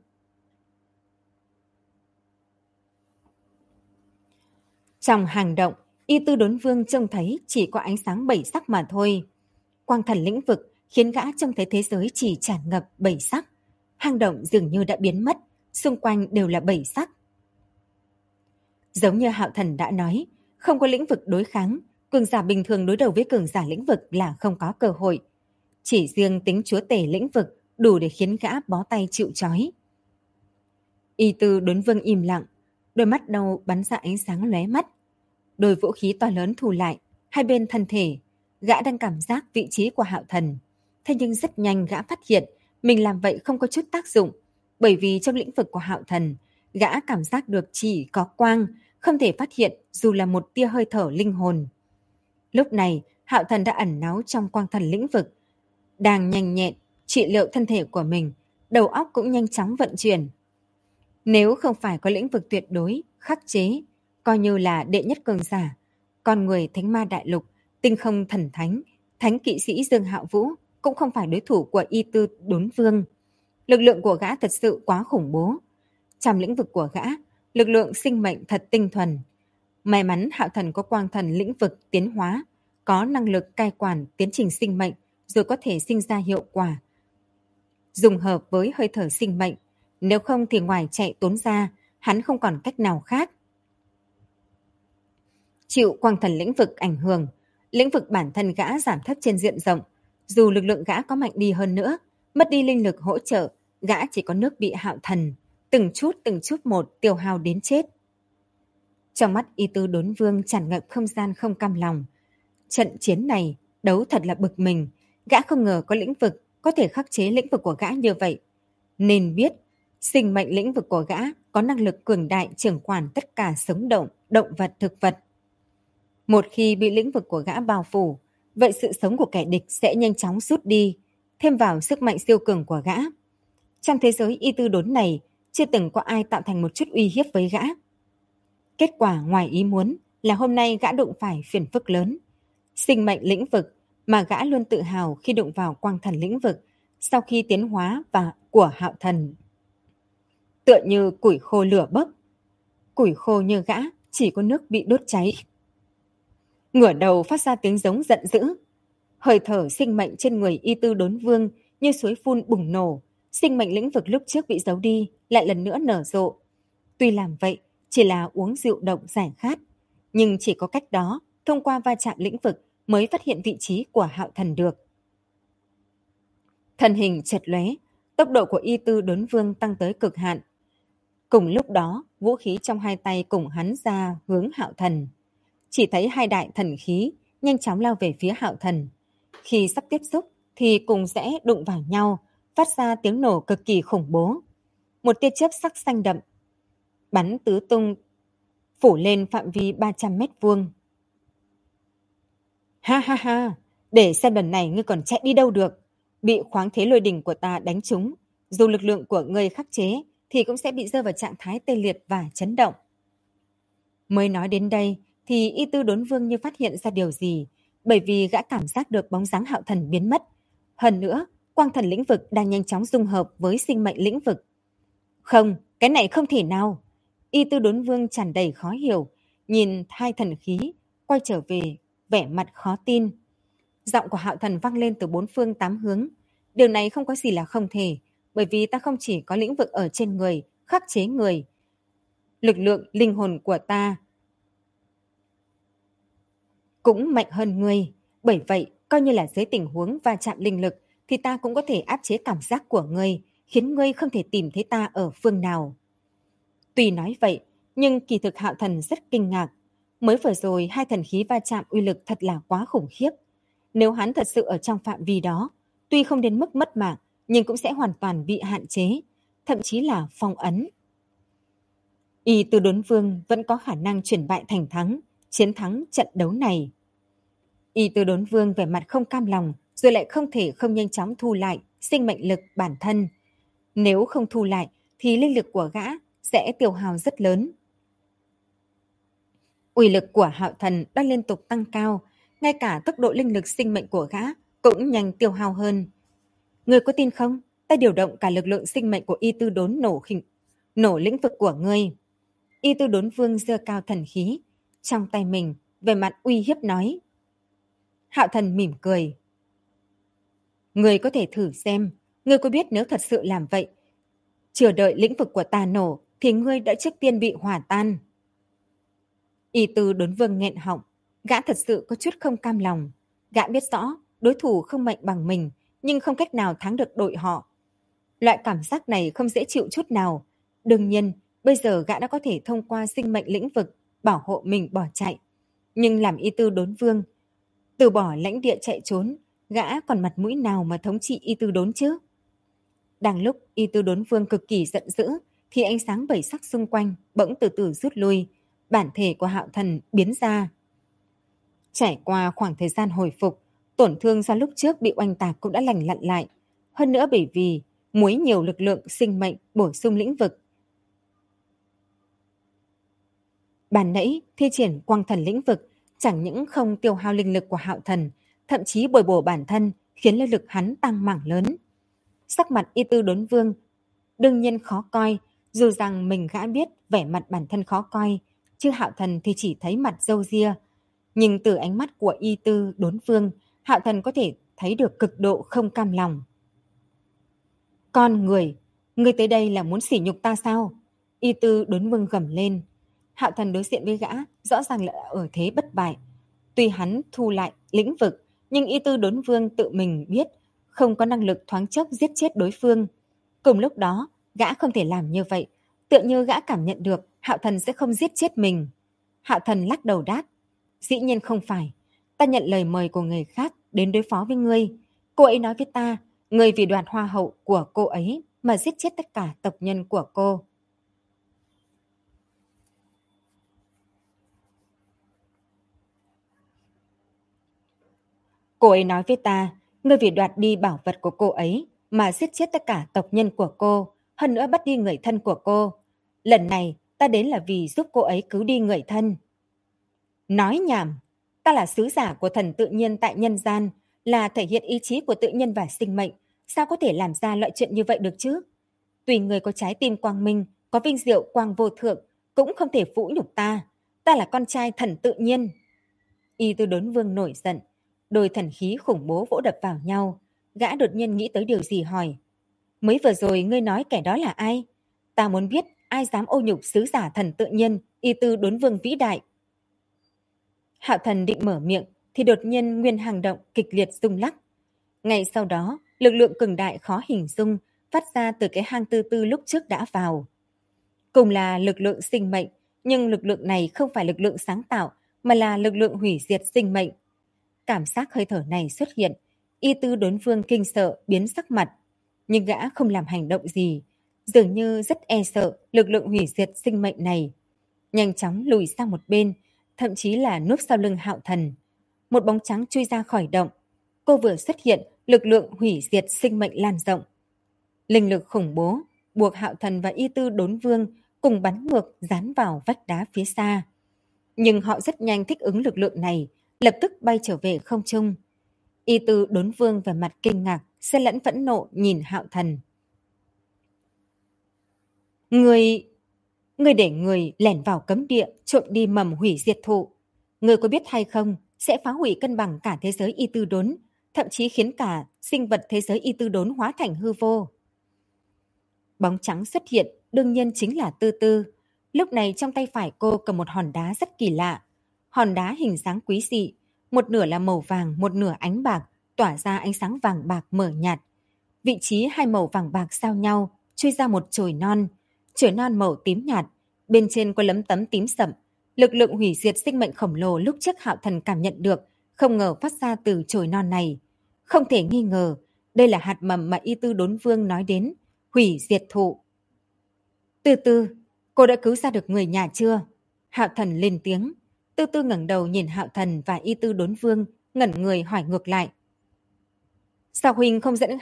Trong hang động, Y Tư Đốn Vương trông thấy chỉ có ánh sáng bảy sắc mà thôi. Quang thần lĩnh vực khiến gã trông thấy thế giới chỉ tràn ngập bảy sắc. Hang động dường như đã biến mất, xung quanh đều là bảy sắc. Giống như Hạo Thần đã nói, không có lĩnh vực đối kháng, cường giả bình thường đối đầu với cường giả lĩnh vực là không có cơ hội. Chỉ riêng tính chúa tể lĩnh vực đủ để khiến gã bó tay chịu trói. Y Tư Đốn Vương im lặng, đôi mắt đầu bắn ra ánh sáng lóe mắt. Đôi vũ khí to lớn thu lại, hai bên thân thể, gã đang cảm giác vị trí của Hạo Thần. Thế nhưng rất nhanh gã phát hiện mình làm vậy không có chút tác dụng, bởi vì trong lĩnh vực của Hạo Thần, gã cảm giác được chỉ có quang, không thể phát hiện dù là một tia hơi thở linh hồn. Lúc này, Hạo Thần đã ẩn náu trong quang thần lĩnh vực, đang nhanh nhẹn trị liệu thân thể của mình, đầu óc cũng nhanh chóng vận chuyển. Nếu không phải có lĩnh vực tuyệt đối, khắc chế, coi như là đệ nhất cường giả, con người Thánh Ma Đại Lục, tinh không thần thánh, thánh kỵ sĩ Dương Hạo Vũ cũng không phải đối thủ của Y Tư Đốn Vương. Lực lượng của gã thật sự quá khủng bố. Trong lĩnh vực của gã, lực lượng sinh mệnh thật tinh thuần. May mắn Hạo Thần có quang thần lĩnh vực tiến hóa, có năng lực cai quản tiến trình sinh mệnh, rồi có thể sinh ra hiệu quả. Dùng hợp với hơi thở sinh mệnh, nếu không thì ngoài chạy trốn ra, hắn không còn cách nào khác. Chịu quang thần lĩnh vực ảnh hưởng, lĩnh vực bản thân gã giảm thấp trên diện rộng. Dù lực lượng gã có mạnh đi hơn nữa, mất đi linh lực hỗ trợ, gã chỉ có nước bị Hạo Thần. từng chút một tiêu hao đến chết. Trong mắt Y Tư Đốn Vương tràn ngập không gian không cam lòng. Trận chiến này, đấu thật là bực mình. Gã không ngờ có lĩnh vực có thể khắc chế lĩnh vực của gã như vậy. Nên biết, sinh mệnh lĩnh vực của gã có năng lực cường đại trưởng quản tất cả sống động, động vật, thực vật. Một khi bị lĩnh vực của gã bao phủ, vậy sự sống của kẻ địch sẽ nhanh chóng rút đi, thêm vào sức mạnh siêu cường của gã. Trong thế giới Y Tư Đốn này, chưa từng có ai tạo thành một chút uy hiếp với gã. Kết quả ngoài ý muốn là hôm nay gã đụng phải phiền phức lớn. Sinh mệnh lĩnh vực mà gã luôn tự hào khi đụng vào quang thần lĩnh vực sau khi tiến hóa và của Hạo Thần. Tựa như củi khô lửa bốc. Củi khô như gã chỉ có nước bị đốt cháy. Ngửa đầu phát ra tiếng giống giận dữ. Hơi thở sinh mệnh trên người Y Tư Đốn Vương như suối phun bùng nổ. Sinh mệnh lĩnh vực lúc trước bị giấu đi lại lần nữa nở rộ. Tuy làm vậy chỉ là uống rượu động giải khát, nhưng chỉ có cách đó, thông qua va chạm lĩnh vực mới phát hiện vị trí của Hạo Thần được. Thân hình chật lóe, tốc độ của Y Tư Đốn Vương tăng tới cực hạn. Cùng lúc đó, vũ khí trong hai tay cùng hắn ra hướng Hạo Thần. Chỉ thấy hai đại thần khí nhanh chóng lao về phía Hạo Thần. Khi sắp tiếp xúc thì cùng sẽ đụng vào nhau, phát ra tiếng nổ cực kỳ khủng bố. Một tia chớp sắc xanh đậm bắn tứ tung, phủ lên phạm vi 300 mét vuông. Ha ha ha, để xem lần này ngươi còn chạy đi đâu được. Bị khoáng thế lôi đình của ta đánh trúng, dù lực lượng của ngươi khắc chế thì cũng sẽ bị rơi vào trạng thái tê liệt và chấn động. Mới nói đến đây thì Y Tư Đốn Vương như phát hiện ra điều gì, bởi vì gã cảm giác được bóng dáng Hạo Thần biến mất. Hơn nữa, quang thần lĩnh vực đang nhanh chóng dung hợp với sinh mệnh lĩnh vực. Không, cái này không thể nào. Y Tư Đốn Vương tràn đầy khó hiểu, nhìn hai thần khí quay trở về, vẻ mặt khó tin. Giọng của Hạo Thần vang lên từ bốn phương tám hướng. Điều này không có gì là không thể, bởi vì ta không chỉ có lĩnh vực ở trên người, khắc chế người. Lực lượng linh hồn của ta cũng mạnh hơn ngươi. Bởi vậy, coi như là dưới tình huống va chạm linh lực, thì ta cũng có thể áp chế cảm giác của ngươi, khiến ngươi không thể tìm thấy ta ở phương nào. Tuy nói vậy, nhưng kỳ thực Hạo Thần rất kinh ngạc. Mới vừa rồi hai thần khí va chạm uy lực thật là quá khủng khiếp. Nếu hắn thật sự ở trong phạm vi đó, tuy không đến mức mất mạng, nhưng cũng sẽ hoàn toàn bị hạn chế, thậm chí là phong ấn. Y Tư Đốn Vương vẫn có khả năng chuyển bại thành thắng, chiến thắng trận đấu này. Y Tư Đốn Vương vẻ mặt không cam lòng, rồi lại không thể không nhanh chóng thu lại sinh mệnh lực bản thân. Nếu không thu lại, thì linh lực của gã sẽ tiêu hao rất lớn. Uy lực của Hạo Thần đang liên tục tăng cao, ngay cả tốc độ linh lực sinh mệnh của gã cũng nhanh tiêu hao hơn. Ngươi có tin không? Ta điều động cả lực lượng sinh mệnh của Y Tư Đốn nổ lĩnh vực của ngươi. Y Tư Đốn Vương giơ cao thần khí, trong tay mình, về mặt uy hiếp nói. Hạo Thần mỉm cười. Ngươi có thể thử xem, ngươi có biết nếu thật sự làm vậy, chờ đợi lĩnh vực của ta nổ, thì ngươi đã trước tiên bị hỏa tan. Y Tư Đốn Vương nghẹn họng, gã thật sự có chút không cam lòng. Gã biết rõ đối thủ không mạnh bằng mình, nhưng không cách nào thắng được đội họ. Loại cảm giác này không dễ chịu chút nào. Đương nhiên, bây giờ gã đã có thể thông qua sinh mệnh lĩnh vực bảo hộ mình bỏ chạy. Nhưng làm Y Tư Đốn Vương, từ bỏ lãnh địa chạy trốn, gã còn mặt mũi nào mà thống trị Y Tư Đốn chứ? Đang lúc Y Tư Đốn Vương cực kỳ giận dữ, thì ánh sáng bảy sắc xung quanh bỗng từ từ rút lui, bản thể của Hạo Thần biến ra. Trải qua khoảng thời gian hồi phục, tổn thương do lúc trước bị oanh tạc cũng đã lành lặn lại. Hơn nữa bởi vì muối nhiều lực lượng sinh mệnh bổ sung lĩnh vực. Ban nãy thi triển quang thần lĩnh vực chẳng những không tiêu hao linh lực của Hạo Thần, thậm chí bồi bổ bản thân khiến linh lực hắn tăng mảng lớn. Sắc mặt Y Tư Đốn Vương đương nhiên khó coi, dù rằng mình gã biết vẻ mặt bản thân khó coi, chứ Hạo Thần thì chỉ thấy mặt râu ria. Nhưng từ ánh mắt của Y Tư Đốn Vương, Hạo Thần có thể thấy được cực độ không cam lòng. Con người, ngươi tới đây là muốn sỉ nhục ta sao? Y Tư Đốn Vương gầm lên. Hạo Thần đối diện với gã, rõ ràng là ở thế bất bại. Tuy hắn thu lại lĩnh vực, nhưng Y Tư Đốn Vương tự mình biết không có năng lực thoáng chốc giết chết đối phương. Cùng lúc đó, gã không thể làm như vậy, Tựa như gã cảm nhận được Hạo Thần sẽ không giết chết mình. Hạo Thần lắc đầu đáp, dĩ nhiên không phải. Ta nhận lời mời của người khác đến đối phó với ngươi. Cô ấy nói với ta, ngươi vì đoạt hoa hậu của cô ấy mà giết chết tất cả tộc nhân của cô. Cô ấy nói với ta, ngươi vì đoạt đi bảo vật của cô ấy mà giết chết tất cả tộc nhân của cô, hơn nữa bắt đi người thân của cô. Lần này ta đến là vì giúp cô ấy cứu đi người thân. Nói nhảm, ta là sứ giả của thần tự nhiên tại nhân gian, là thể hiện ý chí của tự nhiên và sinh mệnh, sao có thể làm ra loại chuyện như vậy được chứ? Tùy người có trái tim quang minh, có vinh diệu quang vô thượng, cũng không thể phũ nhục ta. Ta là con trai thần tự nhiên. Y Tư Đốn Vương nổi giận, đôi thần khí khủng bố vỗ đập vào nhau. Gã đột nhiên nghĩ tới điều gì hỏi. Mới vừa rồi ngươi nói kẻ đó là ai? Ta muốn biết ai dám ô nhục sứ giả thần tự nhiên, Y Tư Đốn Vương vĩ đại. Hạo Thần định mở miệng thì đột nhiên nguyên hang động kịch liệt rung lắc. Ngay sau đó, lực lượng cường đại khó hình dung phát ra từ cái hang tư tư lúc trước đã vào. Cùng là lực lượng sinh mệnh, nhưng lực lượng này không phải lực lượng sáng tạo, mà là lực lượng hủy diệt sinh mệnh. Cảm giác hơi thở này xuất hiện, Y Tư Đốn Vương kinh sợ biến sắc mặt, nhưng gã không làm hành động gì, dường như rất e sợ lực lượng hủy diệt sinh mệnh này. Nhanh chóng lùi sang một bên, thậm chí là núp sau lưng Hạo Thần. Một bóng trắng chui ra khỏi động. Cô vừa xuất hiện, lực lượng hủy diệt sinh mệnh lan rộng. Linh lực khủng bố, buộc Hạo Thần và Y Tư Đốn Vương cùng bắn ngược dán vào vách đá phía xa. Nhưng họ rất nhanh thích ứng lực lượng này, lập tức bay trở về không trung. Y Tư Đốn Vương vẻ mặt kinh ngạc, xen lẫn phẫn nộ nhìn Hạo Thần. Ngươi để người lẻn vào cấm địa, trộm đi mầm hủy diệt thụ. Ngươi có biết hay không, sẽ phá hủy cân bằng cả thế giới Y Tư Đốn, thậm chí khiến cả sinh vật thế giới Y Tư Đốn hóa thành hư vô. Bóng trắng xuất hiện, đương nhiên chính là Tư Tư. Lúc này trong tay phải cô cầm một hòn đá rất kỳ lạ. Hòn đá hình dáng quý dị, một nửa là màu vàng, một nửa ánh bạc, tỏa ra ánh sáng vàng bạc mờ nhạt. Vị trí hai màu vàng bạc giao nhau, chui ra một chồi non. Chồi non màu tím nhạt, bên trên có lấm tấm tím sậm. Lực lượng hủy diệt sinh mệnh khổng lồ lúc trước Hạo Thần cảm nhận được, không ngờ phát ra từ chồi non này. Không thể nghi ngờ, đây là hạt mầm mà Y Tư Đốn Vương nói đến, hủy diệt thụ. Tư Tư, cô đã cứu ra được người nhà chưa? Hạo Thần lên tiếng. Tư Tư ngẩng đầu nhìn Hạo Thần và Y Tư Đốn Vương, ngẩn người hỏi ngược lại. Sao huynh không dẫn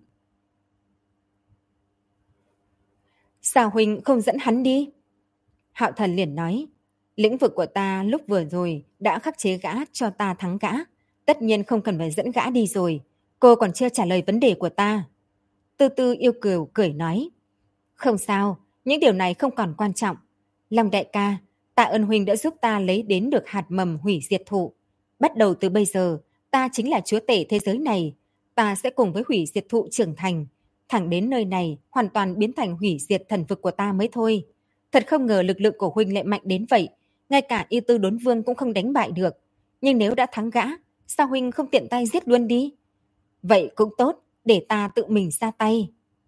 hắn đi? Hạo Thần liền nói, lĩnh vực của ta lúc vừa rồi đã khắc chế gã cho ta thắng gã. Tất nhiên không cần phải dẫn gã đi rồi. Cô còn chưa trả lời vấn đề của ta. Tư Tư yêu kiều cười nói, không sao, những điều này không còn quan trọng. Long đại ca, tạ ơn huynh đã giúp ta lấy đến được hạt mầm hủy diệt thụ. Bắt đầu từ bây giờ, ta chính là chúa tể thế giới này. Ta sẽ cùng với hủy diệt thụ trưởng thành. Thẳng đến nơi này, hoàn toàn biến thành hủy diệt thần vực của ta mới thôi. Thật không ngờ lực lượng của huynh lại mạnh đến vậy. Ngay cả Y Tư Đốn Vương cũng không đánh bại được. Nhưng nếu đã thắng gã, sao huynh không tiện tay giết luôn đi? Vậy cũng tốt, để ta tự mình ra tay.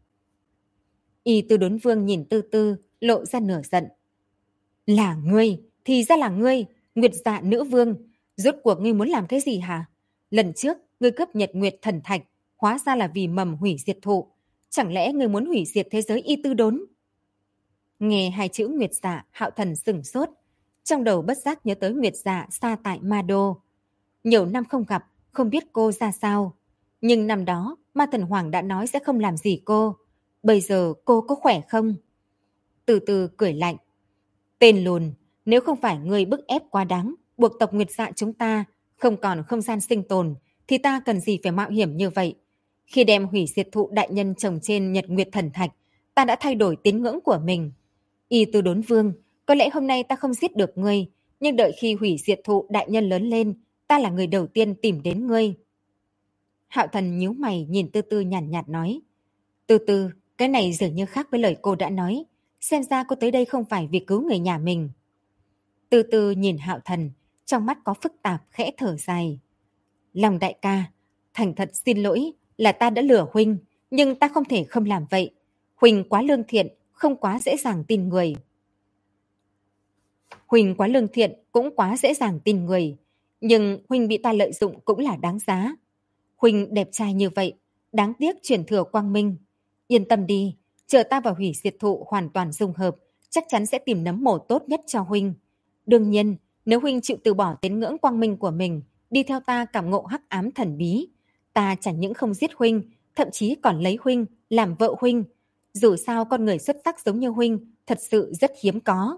Y Tư Đốn Vương nhìn Tư Tư, lộ ra nửa giận. Là ngươi, thì ra là ngươi, Nguyệt Dạ nữ vương. Rốt cuộc ngươi muốn làm cái gì hả? Lần trước, ngươi cướp Nhật Nguyệt thần thạch, hóa ra là vì mầm hủy diệt thụ. Chẳng lẽ ngươi muốn hủy diệt thế giới Y Tư Đốn? Nghe hai chữ Nguyệt Dạ, Hạo Thần sửng sốt. Trong đầu bất giác nhớ tới Nguyệt Dạ xa tại Ma Đô. Nhiều năm không gặp, không biết cô ra sao. Nhưng năm đó, Ma Thần Hoàng đã nói sẽ không làm gì cô. Bây giờ cô có khỏe không? Từ từ cười lạnh. Tên lùn, nếu không phải ngươi bức ép quá đáng, buộc tộc Nguyệt Dạ chúng ta không còn không gian sinh tồn, thì ta cần gì phải mạo hiểm như vậy? Khi đem hủy diệt thụ đại nhân trồng trên Nhật Nguyệt thần thạch, ta đã thay đổi tín ngưỡng của mình. Y Tư Đốn Vương, có lẽ hôm nay ta không giết được ngươi, nhưng đợi khi hủy diệt thụ đại nhân lớn lên, ta là người đầu tiên tìm đến ngươi. Hạo Thần nhíu mày nhìn Tư Tư nhàn nhạt nói. Tư Tư, cái này dường như khác với lời cô đã nói. Xem ra cô tới đây không phải vì cứu người nhà mình. Tư Tư nhìn Hạo Thần, trong mắt có phức tạp khẽ thở dài. Lòng đại ca, thành thật xin lỗi là ta đã lừa huynh, nhưng ta không thể không làm vậy. Huynh quá lương thiện, không quá dễ dàng tin người. Huynh quá lương thiện cũng quá dễ dàng tin người, nhưng Huynh bị ta lợi dụng cũng là đáng giá. Huynh đẹp trai như vậy, đáng tiếc truyền thừa quang minh. Yên tâm đi, chờ ta và hủy diệt thụ hoàn toàn dung hợp, chắc chắn sẽ tìm nấm mồ tốt nhất cho Huynh. Đương nhiên, nếu Huynh chịu từ bỏ tín ngưỡng quang minh của mình, đi theo ta cảm ngộ hắc ám thần bí, ta chẳng những không giết Huynh, thậm chí còn lấy Huynh làm vợ Huynh. Dù sao con người xuất sắc giống như Huynh thật sự rất hiếm có.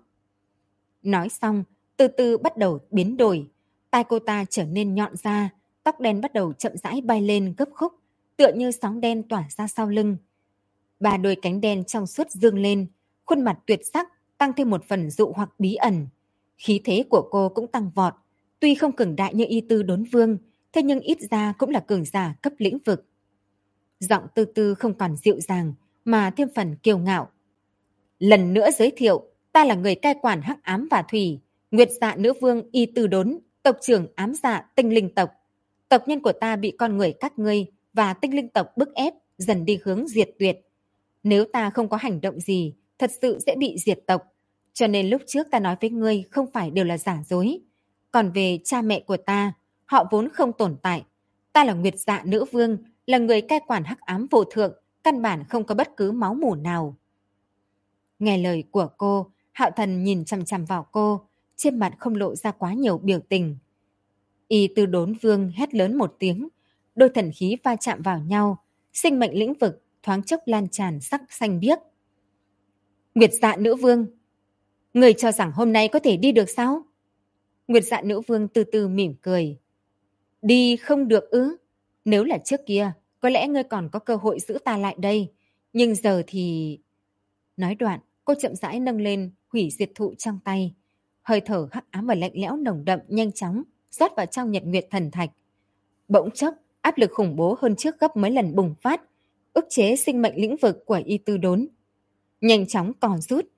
Nói xong, từ từ bắt đầu biến đổi. Tai cô ta trở nên nhọn ra, tóc đen bắt đầu chậm rãi bay lên gấp khúc, tựa như sóng đen tỏa ra sau lưng. Ba đôi cánh đen trong suốt dương lên, khuôn mặt tuyệt sắc tăng thêm một phần dụ hoặc bí ẩn. Khí thế của cô cũng tăng vọt, tuy không cường đại như Y Tư Đốn Vương, thế nhưng ít ra cũng là cường giả cấp lĩnh vực. Giọng Tư Tư không còn dịu dàng, mà thêm phần kiêu ngạo. Lần nữa giới thiệu, ta là người cai quản hắc ám và thủy, Nguyệt Dạ Nữ Vương Y Tư Đốn, tộc trưởng ám dạ tinh linh tộc. Tộc nhân của ta bị con người các ngươi và tinh linh tộc bức ép, dần đi hướng diệt tuyệt. Nếu ta không có hành động gì, thật sự sẽ bị diệt tộc. Cho nên lúc trước ta nói với ngươi không phải đều là giả dối. Còn về cha mẹ của ta, họ vốn không tồn tại. Ta là Nguyệt Dạ Nữ Vương, là người cai quản hắc ám vô thượng, căn bản không có bất cứ máu mủ nào. Nghe lời của cô, Hạo Thần nhìn chằm chằm vào cô, trên mặt không lộ ra quá nhiều biểu tình. Y Tư Đốn Vương hét lớn một tiếng, đôi thần khí va chạm vào nhau, sinh mệnh lĩnh vực thoáng chốc lan tràn sắc xanh biếc. Nguyệt Dạ Nữ Vương, người cho rằng hôm nay có thể đi được sao? Nguyệt Dạ Nữ Vương từ từ mỉm cười. Đi không được ư? Nếu là trước kia, có lẽ ngươi còn có cơ hội giữ ta lại đây. Nhưng giờ thì... Nói đoạn, cô chậm rãi nâng lên hủy diệt thụ trong tay. Hơi thở hắc ám và lạnh lẽo nồng đậm nhanh chóng rót vào trong Nhật Nguyệt Thần Thạch. Bỗng chốc, áp lực khủng bố hơn trước gấp mấy lần bùng phát, ức chế sinh mệnh lĩnh vực của Y Tư Đốn. Nhanh chóng còn rút.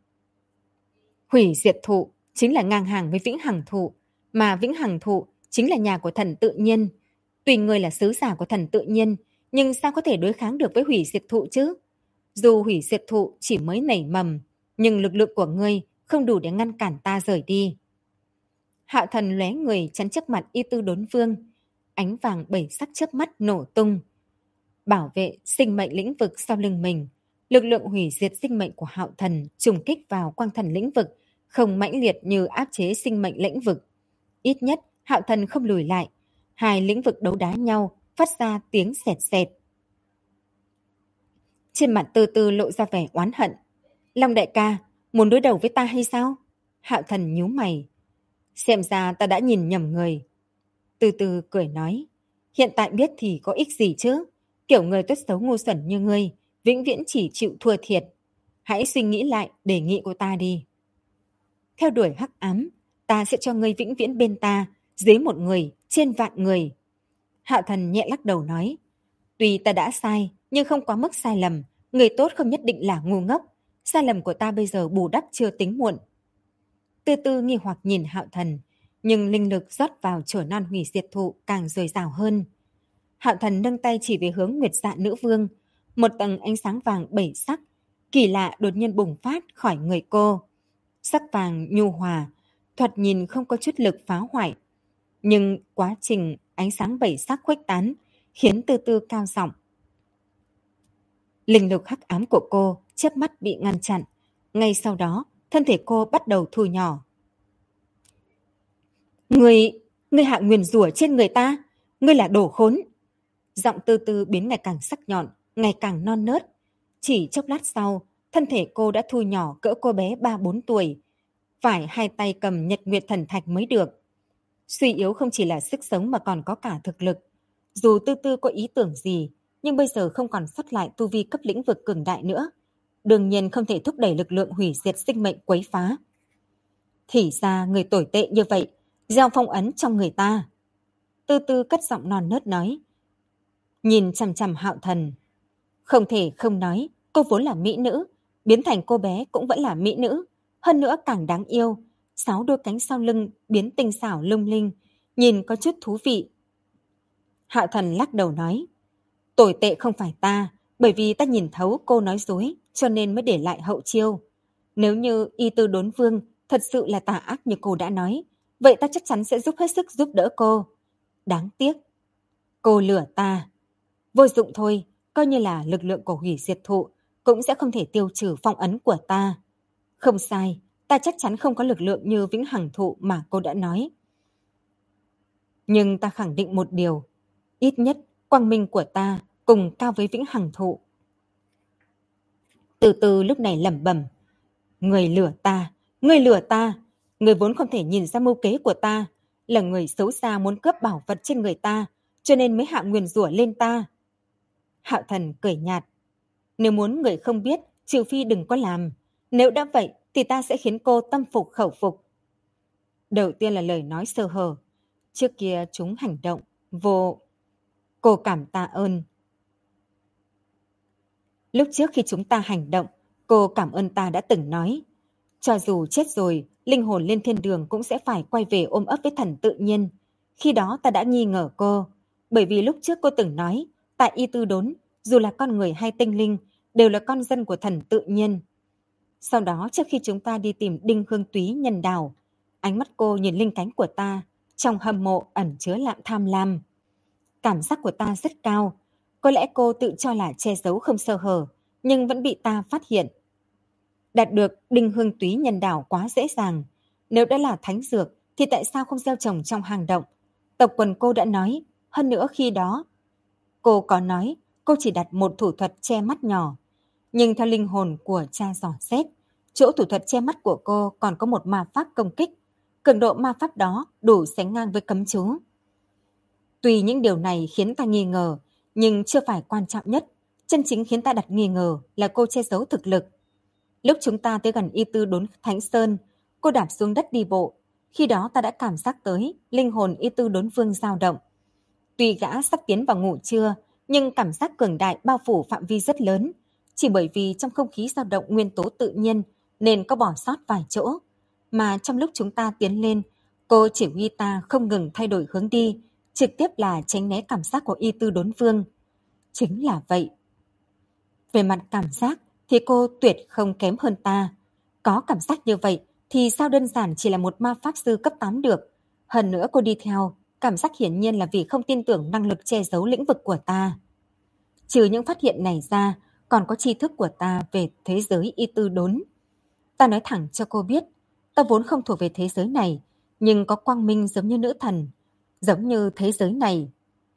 Hủy diệt thụ chính là ngang hàng với vĩnh hằng thụ, mà vĩnh hằng thụ chính là nhà của thần tự nhiên. Tùy người là sứ giả của thần tự nhiên, nhưng sao có thể đối kháng được với hủy diệt thụ chứ? Dù hủy diệt thụ chỉ mới nảy mầm, nhưng lực lượng của ngươi không đủ để ngăn cản ta rời đi. Hạo Thần lóe người chắn trước mặt Y Tư Đốn Vương, ánh vàng bảy sắc chớp mắt nổ tung. Bảo vệ sinh mệnh lĩnh vực sau lưng mình, lực lượng hủy diệt sinh mệnh của Hạo Thần trùng kích vào quang thần lĩnh vực, không mãnh liệt như áp chế sinh mệnh lĩnh vực. Ít nhất, Hạo Thần không lùi lại, hai lĩnh vực đấu đá nhau, phát ra tiếng sẹt sẹt. Trên mặt Tư Tư lộ ra vẻ oán hận. Long đại ca, muốn đối đầu với ta hay sao? Hạo Thần nhíu mày. Xem ra ta đã nhìn nhầm người. Tư Tư cười nói. Hiện tại biết thì có ích gì chứ? Kiểu người tốt xấu ngu xuẩn như ngươi, vĩnh viễn chỉ chịu thua thiệt. Hãy suy nghĩ lại đề nghị của ta đi. Theo đuổi hắc ám, ta sẽ cho ngươi vĩnh viễn bên ta, dưới một người, trên vạn người. Hạo Thần nhẹ lắc đầu nói. Tuy ta đã sai, nhưng không quá mức sai lầm. Người tốt không nhất định là ngu ngốc. Sai lầm của ta bây giờ bù đắp chưa tính muộn. Tư Tư nghi hoặc nhìn Hạo Thần, nhưng linh lực rót vào chổi non hủy diệt thụ càng dồi dào hơn. Hạo Thần nâng tay chỉ về hướng Nguyệt Dạ Nữ Vương. Một tầng ánh sáng vàng bảy sắc, kỳ lạ đột nhiên bùng phát khỏi người cô. Sắc vàng nhu hòa, thoạt nhìn không có chút lực phá hoại. Nhưng quá trình ánh sáng bảy sắc khuếch tán, khiến Tư Tư cao giọng. Linh lực hắc ám của cô chớp mắt bị ngăn chặn. Ngay sau đó, thân thể cô bắt đầu thu nhỏ. Ngươi hạ nguyền rủa trên người ta, ngươi là đồ khốn. Giọng Tư Tư biến ngày càng sắc nhọn, ngày càng non nớt. Chỉ chốc lát sau, thân thể cô đã thu nhỏ cỡ cô bé 3-4 tuổi. Phải hai tay cầm Nhật Nguyệt Thần Thạch mới được. Suy yếu không chỉ là sức sống mà còn có cả thực lực. Dù Tư Tư có ý tưởng gì, nhưng bây giờ không còn sót lại tu vi cấp lĩnh vực cường đại nữa. Đương nhiên không thể thúc đẩy lực lượng hủy diệt sinh mệnh quấy phá. Thì ra người tồi tệ như vậy, gieo phong ấn trong người ta. Tư Tư cất giọng non nớt nói. Nhìn chằm chằm Hạo Thần. Không thể không nói, cô vốn là mỹ nữ, biến thành cô bé cũng vẫn là mỹ nữ, hơn nữa càng đáng yêu. 6 đôi cánh sau lưng biến tinh xảo lung linh, nhìn có chút thú vị. Hạo Thần lắc đầu nói. Tồi tệ không phải ta, bởi vì ta nhìn thấu cô nói dối, cho nên mới để lại hậu chiêu. Nếu như Y Tư Đốn Vương thật sự là tà ác như cô đã nói, vậy ta chắc chắn sẽ giúp hết sức giúp đỡ cô. Đáng tiếc, cô lừa ta. Vô dụng thôi, coi như là lực lượng của hủy diệt thụ cũng sẽ không thể tiêu trừ phong ấn của ta. Không sai, ta chắc chắn không có lực lượng như vĩnh hằng thụ mà cô đã nói. Nhưng ta khẳng định một điều, ít nhất quang minh của ta cùng cao với vĩnh hằng thụ. Từ từ lúc này lẩm bẩm, người lừa ta, người lừa ta, người vốn không thể nhìn ra mưu kế của ta, là người xấu xa muốn cướp bảo vật trên người ta, cho nên mới hạ nguyền rủa lên ta. Hạo Thần cười nhạt, nếu muốn người không biết, trừ phi đừng có làm. Nếu đã vậy, thì ta sẽ khiến cô tâm phục khẩu phục. Đầu tiên là lời nói sơ hở. Trước kia chúng hành động, vô... Cô cảm tạ ơn. Lúc trước khi chúng ta hành động, cô cảm ơn ta đã từng nói. Cho dù chết rồi, linh hồn lên thiên đường cũng sẽ phải quay về ôm ấp với thần tự nhiên. Khi đó ta đã nghi ngờ cô. Bởi vì lúc trước cô từng nói, tại Y Tư Đốn, dù là con người hay tinh linh, đều là con dân của thần tự nhiên. Sau đó trước khi chúng ta đi tìm Đinh Hương Túy nhân đảo, ánh mắt cô nhìn linh cánh của ta, trong hâm mộ ẩn chứa lạm tham lam. Cảm giác của ta rất cao, có lẽ cô tự cho là che giấu không sơ hở, nhưng vẫn bị ta phát hiện. Đạt được Đinh Hương Túy nhân đảo quá dễ dàng, nếu đã là thánh dược thì tại sao không gieo trồng trong hang động? Tộc quần cô đã nói, hơn nữa khi đó cô có nói cô chỉ đặt một thủ thuật che mắt nhỏ. Nhưng theo linh hồn của cha dò xét, chỗ thủ thuật che mắt của cô còn có một ma pháp công kích. Cường độ ma pháp đó đủ sánh ngang với cấm chú. Tuy những điều này khiến ta nghi ngờ, nhưng chưa phải quan trọng nhất. Chân chính khiến ta đặt nghi ngờ là cô che giấu thực lực. Lúc chúng ta tới gần Y Tư Đốn Thánh Sơn, cô đạp xuống đất đi bộ. Khi đó ta đã cảm giác tới linh hồn Y Tư Đốn Vương dao động. Tuy gã sắp tiến vào ngủ trưa, nhưng cảm giác cường đại bao phủ phạm vi rất lớn. Chỉ bởi vì trong không khí dao động nguyên tố tự nhiên nên có bỏ sót vài chỗ. Mà trong lúc chúng ta tiến lên, cô chỉ huy ta không ngừng thay đổi hướng đi, trực tiếp là tránh né cảm giác của Y Tư Đốn Vương. Chính là vậy. Về mặt cảm giác thì cô tuyệt không kém hơn ta. Có cảm giác như vậy thì sao đơn giản chỉ là một ma pháp sư cấp 8 được. Hơn nữa cô đi theo, cảm giác hiển nhiên là vì không tin tưởng năng lực che giấu lĩnh vực của ta. Trừ những phát hiện này ra, còn có tri thức của ta về thế giới Y Tư Đốn. Ta nói thẳng cho cô biết, ta vốn không thuộc về thế giới này, nhưng có quang minh giống như nữ thần, giống như thế giới này.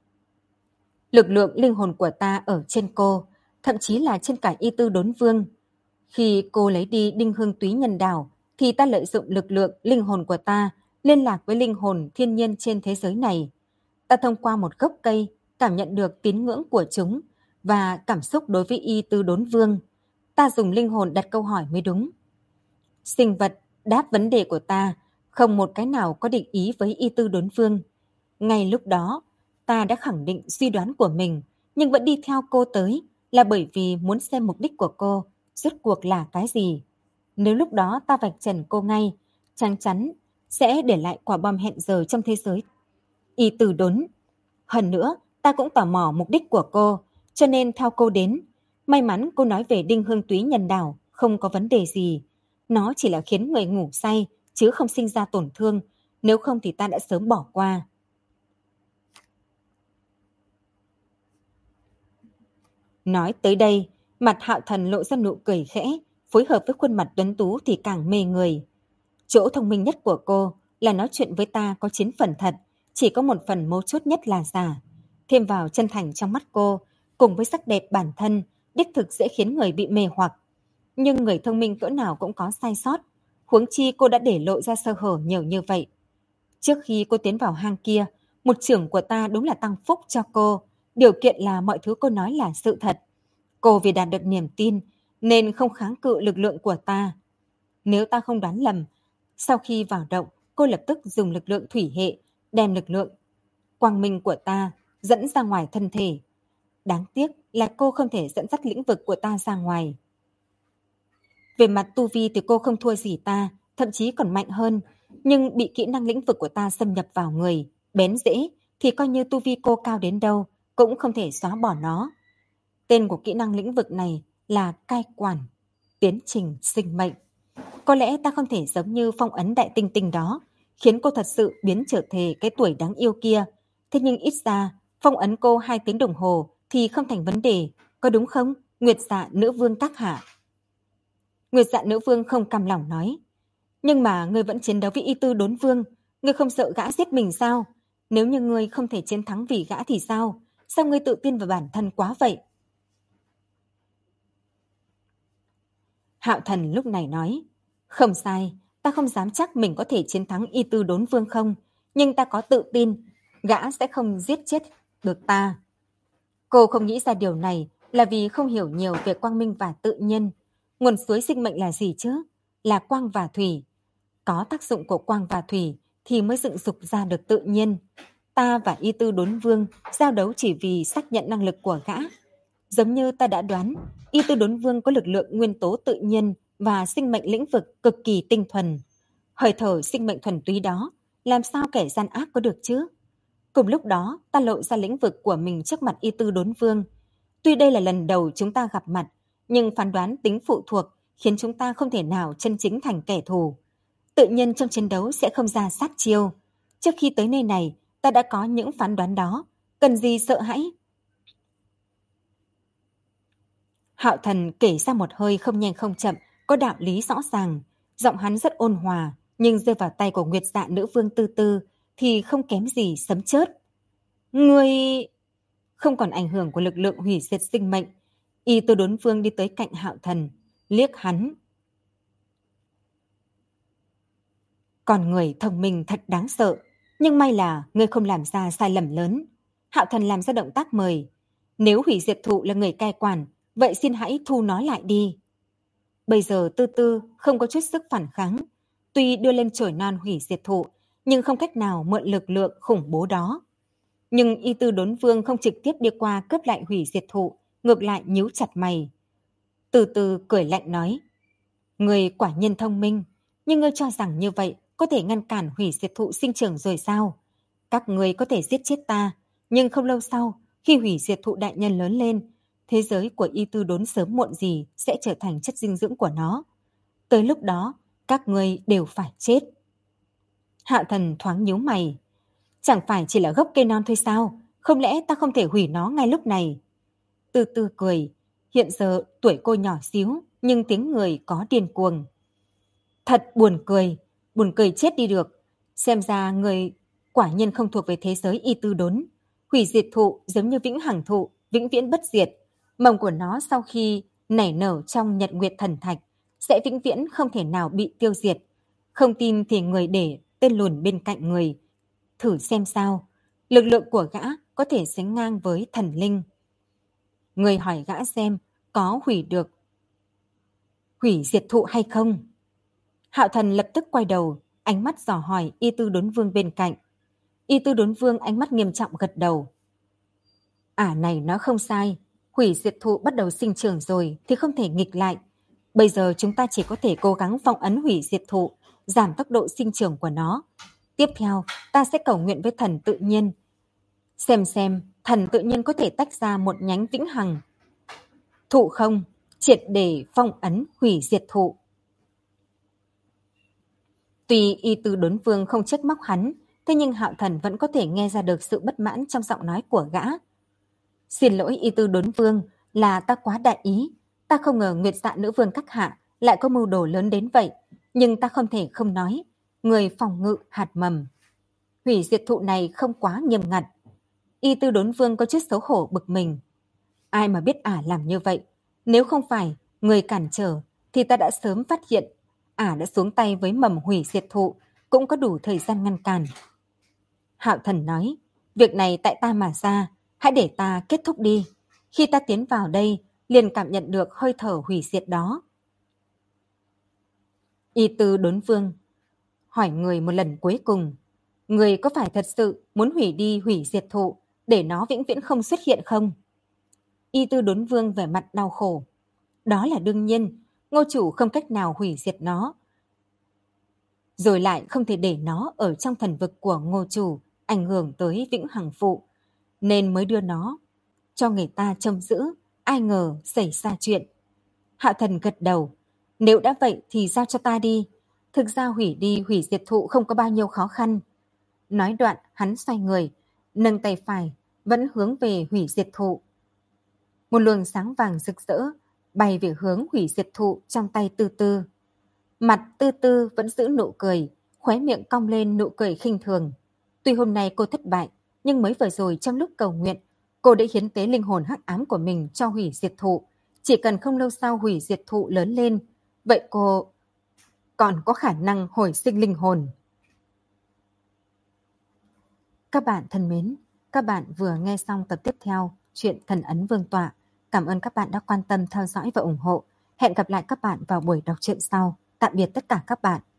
Lực lượng linh hồn của ta ở trên cô, thậm chí là trên cả Y Tư Đốn Vương. Khi cô lấy đi Đinh Hương Túy nhân đảo, thì ta lợi dụng lực lượng linh hồn của ta liên lạc với linh hồn thiên nhiên trên thế giới này. Ta thông qua một gốc cây cảm nhận được tín ngưỡng của chúng và cảm xúc đối với Y Tư Đốn Vương. Ta dùng linh hồn đặt câu hỏi mới đúng. Sinh vật đáp vấn đề của ta, không một cái nào có định ý với Y Tư Đốn Vương. Ngay lúc đó, ta đã khẳng định suy đoán của mình, nhưng vẫn đi theo cô tới là bởi vì muốn xem mục đích của cô rốt cuộc là cái gì. Nếu lúc đó ta vạch trần cô ngay, chắc chắn sẽ để lại quả bom hẹn giờ trong thế giới Y Tư Đốn. Hơn nữa, ta cũng tò mò mục đích của cô, cho nên theo cô đến. May mắn cô nói về Đinh Hương Túy nhân đảo, không có vấn đề gì. Nó chỉ là khiến người ngủ say, chứ không sinh ra tổn thương. Nếu không thì ta đã sớm bỏ qua. Nói tới đây, mặt Hạo Thần lộ ra nụ cười khẽ, phối hợp với khuôn mặt tuấn tú thì càng mê người. Chỗ thông minh nhất của cô là nói chuyện với ta có 9 phần thật, chỉ có một phần mấu chốt nhất là giả. Thêm vào chân thành trong mắt cô, cùng với sắc đẹp bản thân, đích thực dễ khiến người bị mê hoặc. Nhưng người thông minh cỡ nào cũng có sai sót, huống chi cô đã để lộ ra sơ hở nhiều như vậy. Trước khi cô tiến vào hang kia, một chưởng của ta đúng là tăng phúc cho cô, điều kiện là mọi thứ cô nói là sự thật. Cô vì đạt được niềm tin nên không kháng cự lực lượng của ta. Nếu ta không đoán lầm, sau khi vào động, cô lập tức dùng lực lượng thủy hệ, đem lực lượng quang minh của ta dẫn ra ngoài thân thể. Đáng tiếc là cô không thể dẫn dắt lĩnh vực của ta ra ngoài. Về mặt tu vi thì cô không thua gì ta, thậm chí còn mạnh hơn. Nhưng bị kỹ năng lĩnh vực của ta xâm nhập vào người, bén rễ, thì coi như tu vi cô cao đến đâu, cũng không thể xóa bỏ nó. Tên của kỹ năng lĩnh vực này là cai quản tiến trình sinh mệnh. Có lẽ ta không thể giống như phong ấn đại tinh tinh đó, khiến cô thật sự biến trở thể cái tuổi đáng yêu kia. Thế nhưng ít ra, phong ấn cô 2 tiếng đồng hồ thì không thành vấn đề, có đúng không, Nguyệt Dạ nữ vương các hạ? Nguyệt Dạ nữ vương không cam lòng nói. Nhưng mà ngươi vẫn chiến đấu với Y Tư Đốn Vương, ngươi không sợ gã giết mình sao? Nếu như ngươi không thể chiến thắng vì gã thì sao? Sao ngươi tự tin vào bản thân quá vậy? Hạo Thần lúc này nói, không sai, ta không dám chắc mình có thể chiến thắng Y Tư Đốn Vương không, nhưng ta có tự tin, gã sẽ không giết chết được ta. Cô không nghĩ ra điều này là vì không hiểu nhiều về quang minh và tự nhiên. Nguồn suối sinh mệnh là gì chứ? Là quang và thủy. Có tác dụng của quang và thủy thì mới dựng dục ra được tự nhiên. Ta và Y Tư Đốn Vương giao đấu chỉ vì xác nhận năng lực của gã. Giống như ta đã đoán, Y Tư Đốn Vương có lực lượng nguyên tố tự nhiên và sinh mệnh lĩnh vực cực kỳ tinh thuần. Hơi thở sinh mệnh thuần túy đó, làm sao kẻ gian ác có được chứ? Cùng lúc đó, ta lộ ra lĩnh vực của mình trước mặt Y Tư Đốn Vương. Tuy đây là lần đầu chúng ta gặp mặt, nhưng phán đoán tính phụ thuộc khiến chúng ta không thể nào chân chính thành kẻ thù. Tự nhiên trong chiến đấu sẽ không ra sát chiêu. Trước khi tới nơi này, ta đã có những phán đoán đó. Cần gì sợ hãi? Hạo Thần kể ra một hơi không nhanh không chậm, có đạo lý rõ ràng. Giọng hắn rất ôn hòa, nhưng rơi vào tay của Nguyệt Dạ nữ vương Tư Tư thì không kém gì sấm chớp. Người... Không còn ảnh hưởng của lực lượng hủy diệt sinh mệnh, Y Tư Đốn Vương đi tới cạnh Hạo Thần, liếc hắn. Con người thông minh thật đáng sợ, nhưng may là ngươi không làm ra sai lầm lớn. Hạo Thần làm ra động tác mời. Nếu hủy diệt thụ là người cai quản, vậy xin hãy thu nó lại đi. Bây giờ Tư Tư không có chút sức phản kháng. Tuy đưa lên chổi non hủy diệt thụ, nhưng không cách nào mượn lực lượng khủng bố đó. Nhưng Y Tư Đốn Vương không trực tiếp đi qua cướp lại hủy diệt thụ, ngược lại nhíu chặt mày. Từ từ cười lạnh nói, người quả nhiên thông minh, nhưng ngươi cho rằng như vậy có thể ngăn cản hủy diệt thụ sinh trưởng rồi sao? Các ngươi có thể giết chết ta, nhưng không lâu sau, khi hủy diệt thụ đại nhân lớn lên, thế giới của Y Tư Đốn sớm muộn gì sẽ trở thành chất dinh dưỡng của nó. Tới lúc đó, các ngươi đều phải chết. Hạo Thần thoáng nhíu mày. Chẳng phải chỉ là gốc cây non thôi sao? Không lẽ ta không thể hủy nó ngay lúc này? Từ từ cười, hiện giờ tuổi cô nhỏ xíu, nhưng tiếng người có điên cuồng. Thật buồn cười chết đi được. Xem ra người quả nhiên không thuộc về thế giới Y Tư Đốn. Hủy diệt thụ giống như vĩnh hằng thụ, vĩnh viễn bất diệt. Mầm của nó sau khi nảy nở trong nhật nguyệt thần thạch sẽ vĩnh viễn không thể nào bị tiêu diệt. Không tin thì người để tên lùn bên cạnh người. Thử xem sao, lực lượng của gã có thể sánh ngang với thần linh. Người hỏi gã xem có hủy diệt thụ hay không. Hạo Thần lập tức quay đầu, ánh mắt dò hỏi Y Tư Đốn Vương bên cạnh. Y Tư Đốn Vương ánh mắt nghiêm trọng gật đầu. Này nói không sai, hủy diệt thụ bắt đầu sinh trưởng rồi thì không thể nghịch lại. Bây giờ chúng ta chỉ có thể cố gắng phong ấn hủy diệt thụ, giảm tốc độ sinh trưởng của nó. Tiếp theo, ta sẽ cầu nguyện với thần tự nhiên. Xem thần tự nhiên có thể tách ra một nhánh vĩnh hằng. Thụ không, triệt để phong ấn hủy diệt thụ. Tuy Y Tư Đốn Vương không trách móc hắn, thế nhưng Hạo Thần vẫn có thể nghe ra được sự bất mãn trong giọng nói của gã. Xin lỗi Y Tư Đốn Vương, là ta quá đại ý. Ta không ngờ Nguyệt Dạ nữ vương các hạ lại có mưu đồ lớn đến vậy, nhưng ta không thể không nói. Người phòng ngự hạt mầm. Hủy diệt thụ này không quá nghiêm ngặt. Y Tư Đốn Vương có chút xấu hổ bực mình. Ai mà biết làm như vậy. Nếu không phải người cản trở thì ta đã sớm phát hiện. Đã xuống tay với mầm hủy diệt thụ, cũng có đủ thời gian ngăn cản. Hạo Thần nói, việc này tại ta mà ra, hãy để ta kết thúc đi. Khi ta tiến vào đây, liền cảm nhận được hơi thở hủy diệt đó. Y Tư Đốn Vương hỏi người một lần cuối cùng, người có phải thật sự muốn hủy đi hủy diệt thụ để nó vĩnh viễn không xuất hiện không? Y Tư Đốn Vương vẻ mặt đau khổ. Đó là đương nhiên, Ngô chủ không cách nào hủy diệt nó. Rồi lại không thể để nó ở trong thần vực của Ngô chủ ảnh hưởng tới vĩnh hằng phụ, nên mới đưa nó cho người ta trông giữ. Ai ngờ xảy ra chuyện. Hạo Thần gật đầu. Nếu đã vậy thì giao cho ta đi. Thực ra hủy đi hủy diệt thụ không có bao nhiêu khó khăn. Nói đoạn hắn xoay người, nâng tay phải, vẫn hướng về hủy diệt thụ. Một luồng sáng vàng rực rỡ, bay về hướng hủy diệt thụ trong tay Tư Tư. Mặt Tư Tư vẫn giữ nụ cười, khóe miệng cong lên nụ cười khinh thường. Tuy hôm nay cô thất bại, nhưng mới vừa rồi trong lúc cầu nguyện, cô đã hiến tế linh hồn hắc ám của mình cho hủy diệt thụ. Chỉ cần không lâu sau hủy diệt thụ lớn lên, vậy cô còn có khả năng hồi sinh linh hồn. Các bạn thân mến, các bạn vừa nghe xong tập tiếp theo chuyện Thần Ấn Vương Tọa. Cảm ơn các bạn đã quan tâm theo dõi và ủng hộ. Hẹn gặp lại các bạn vào buổi đọc truyện sau. Tạm biệt tất cả các bạn.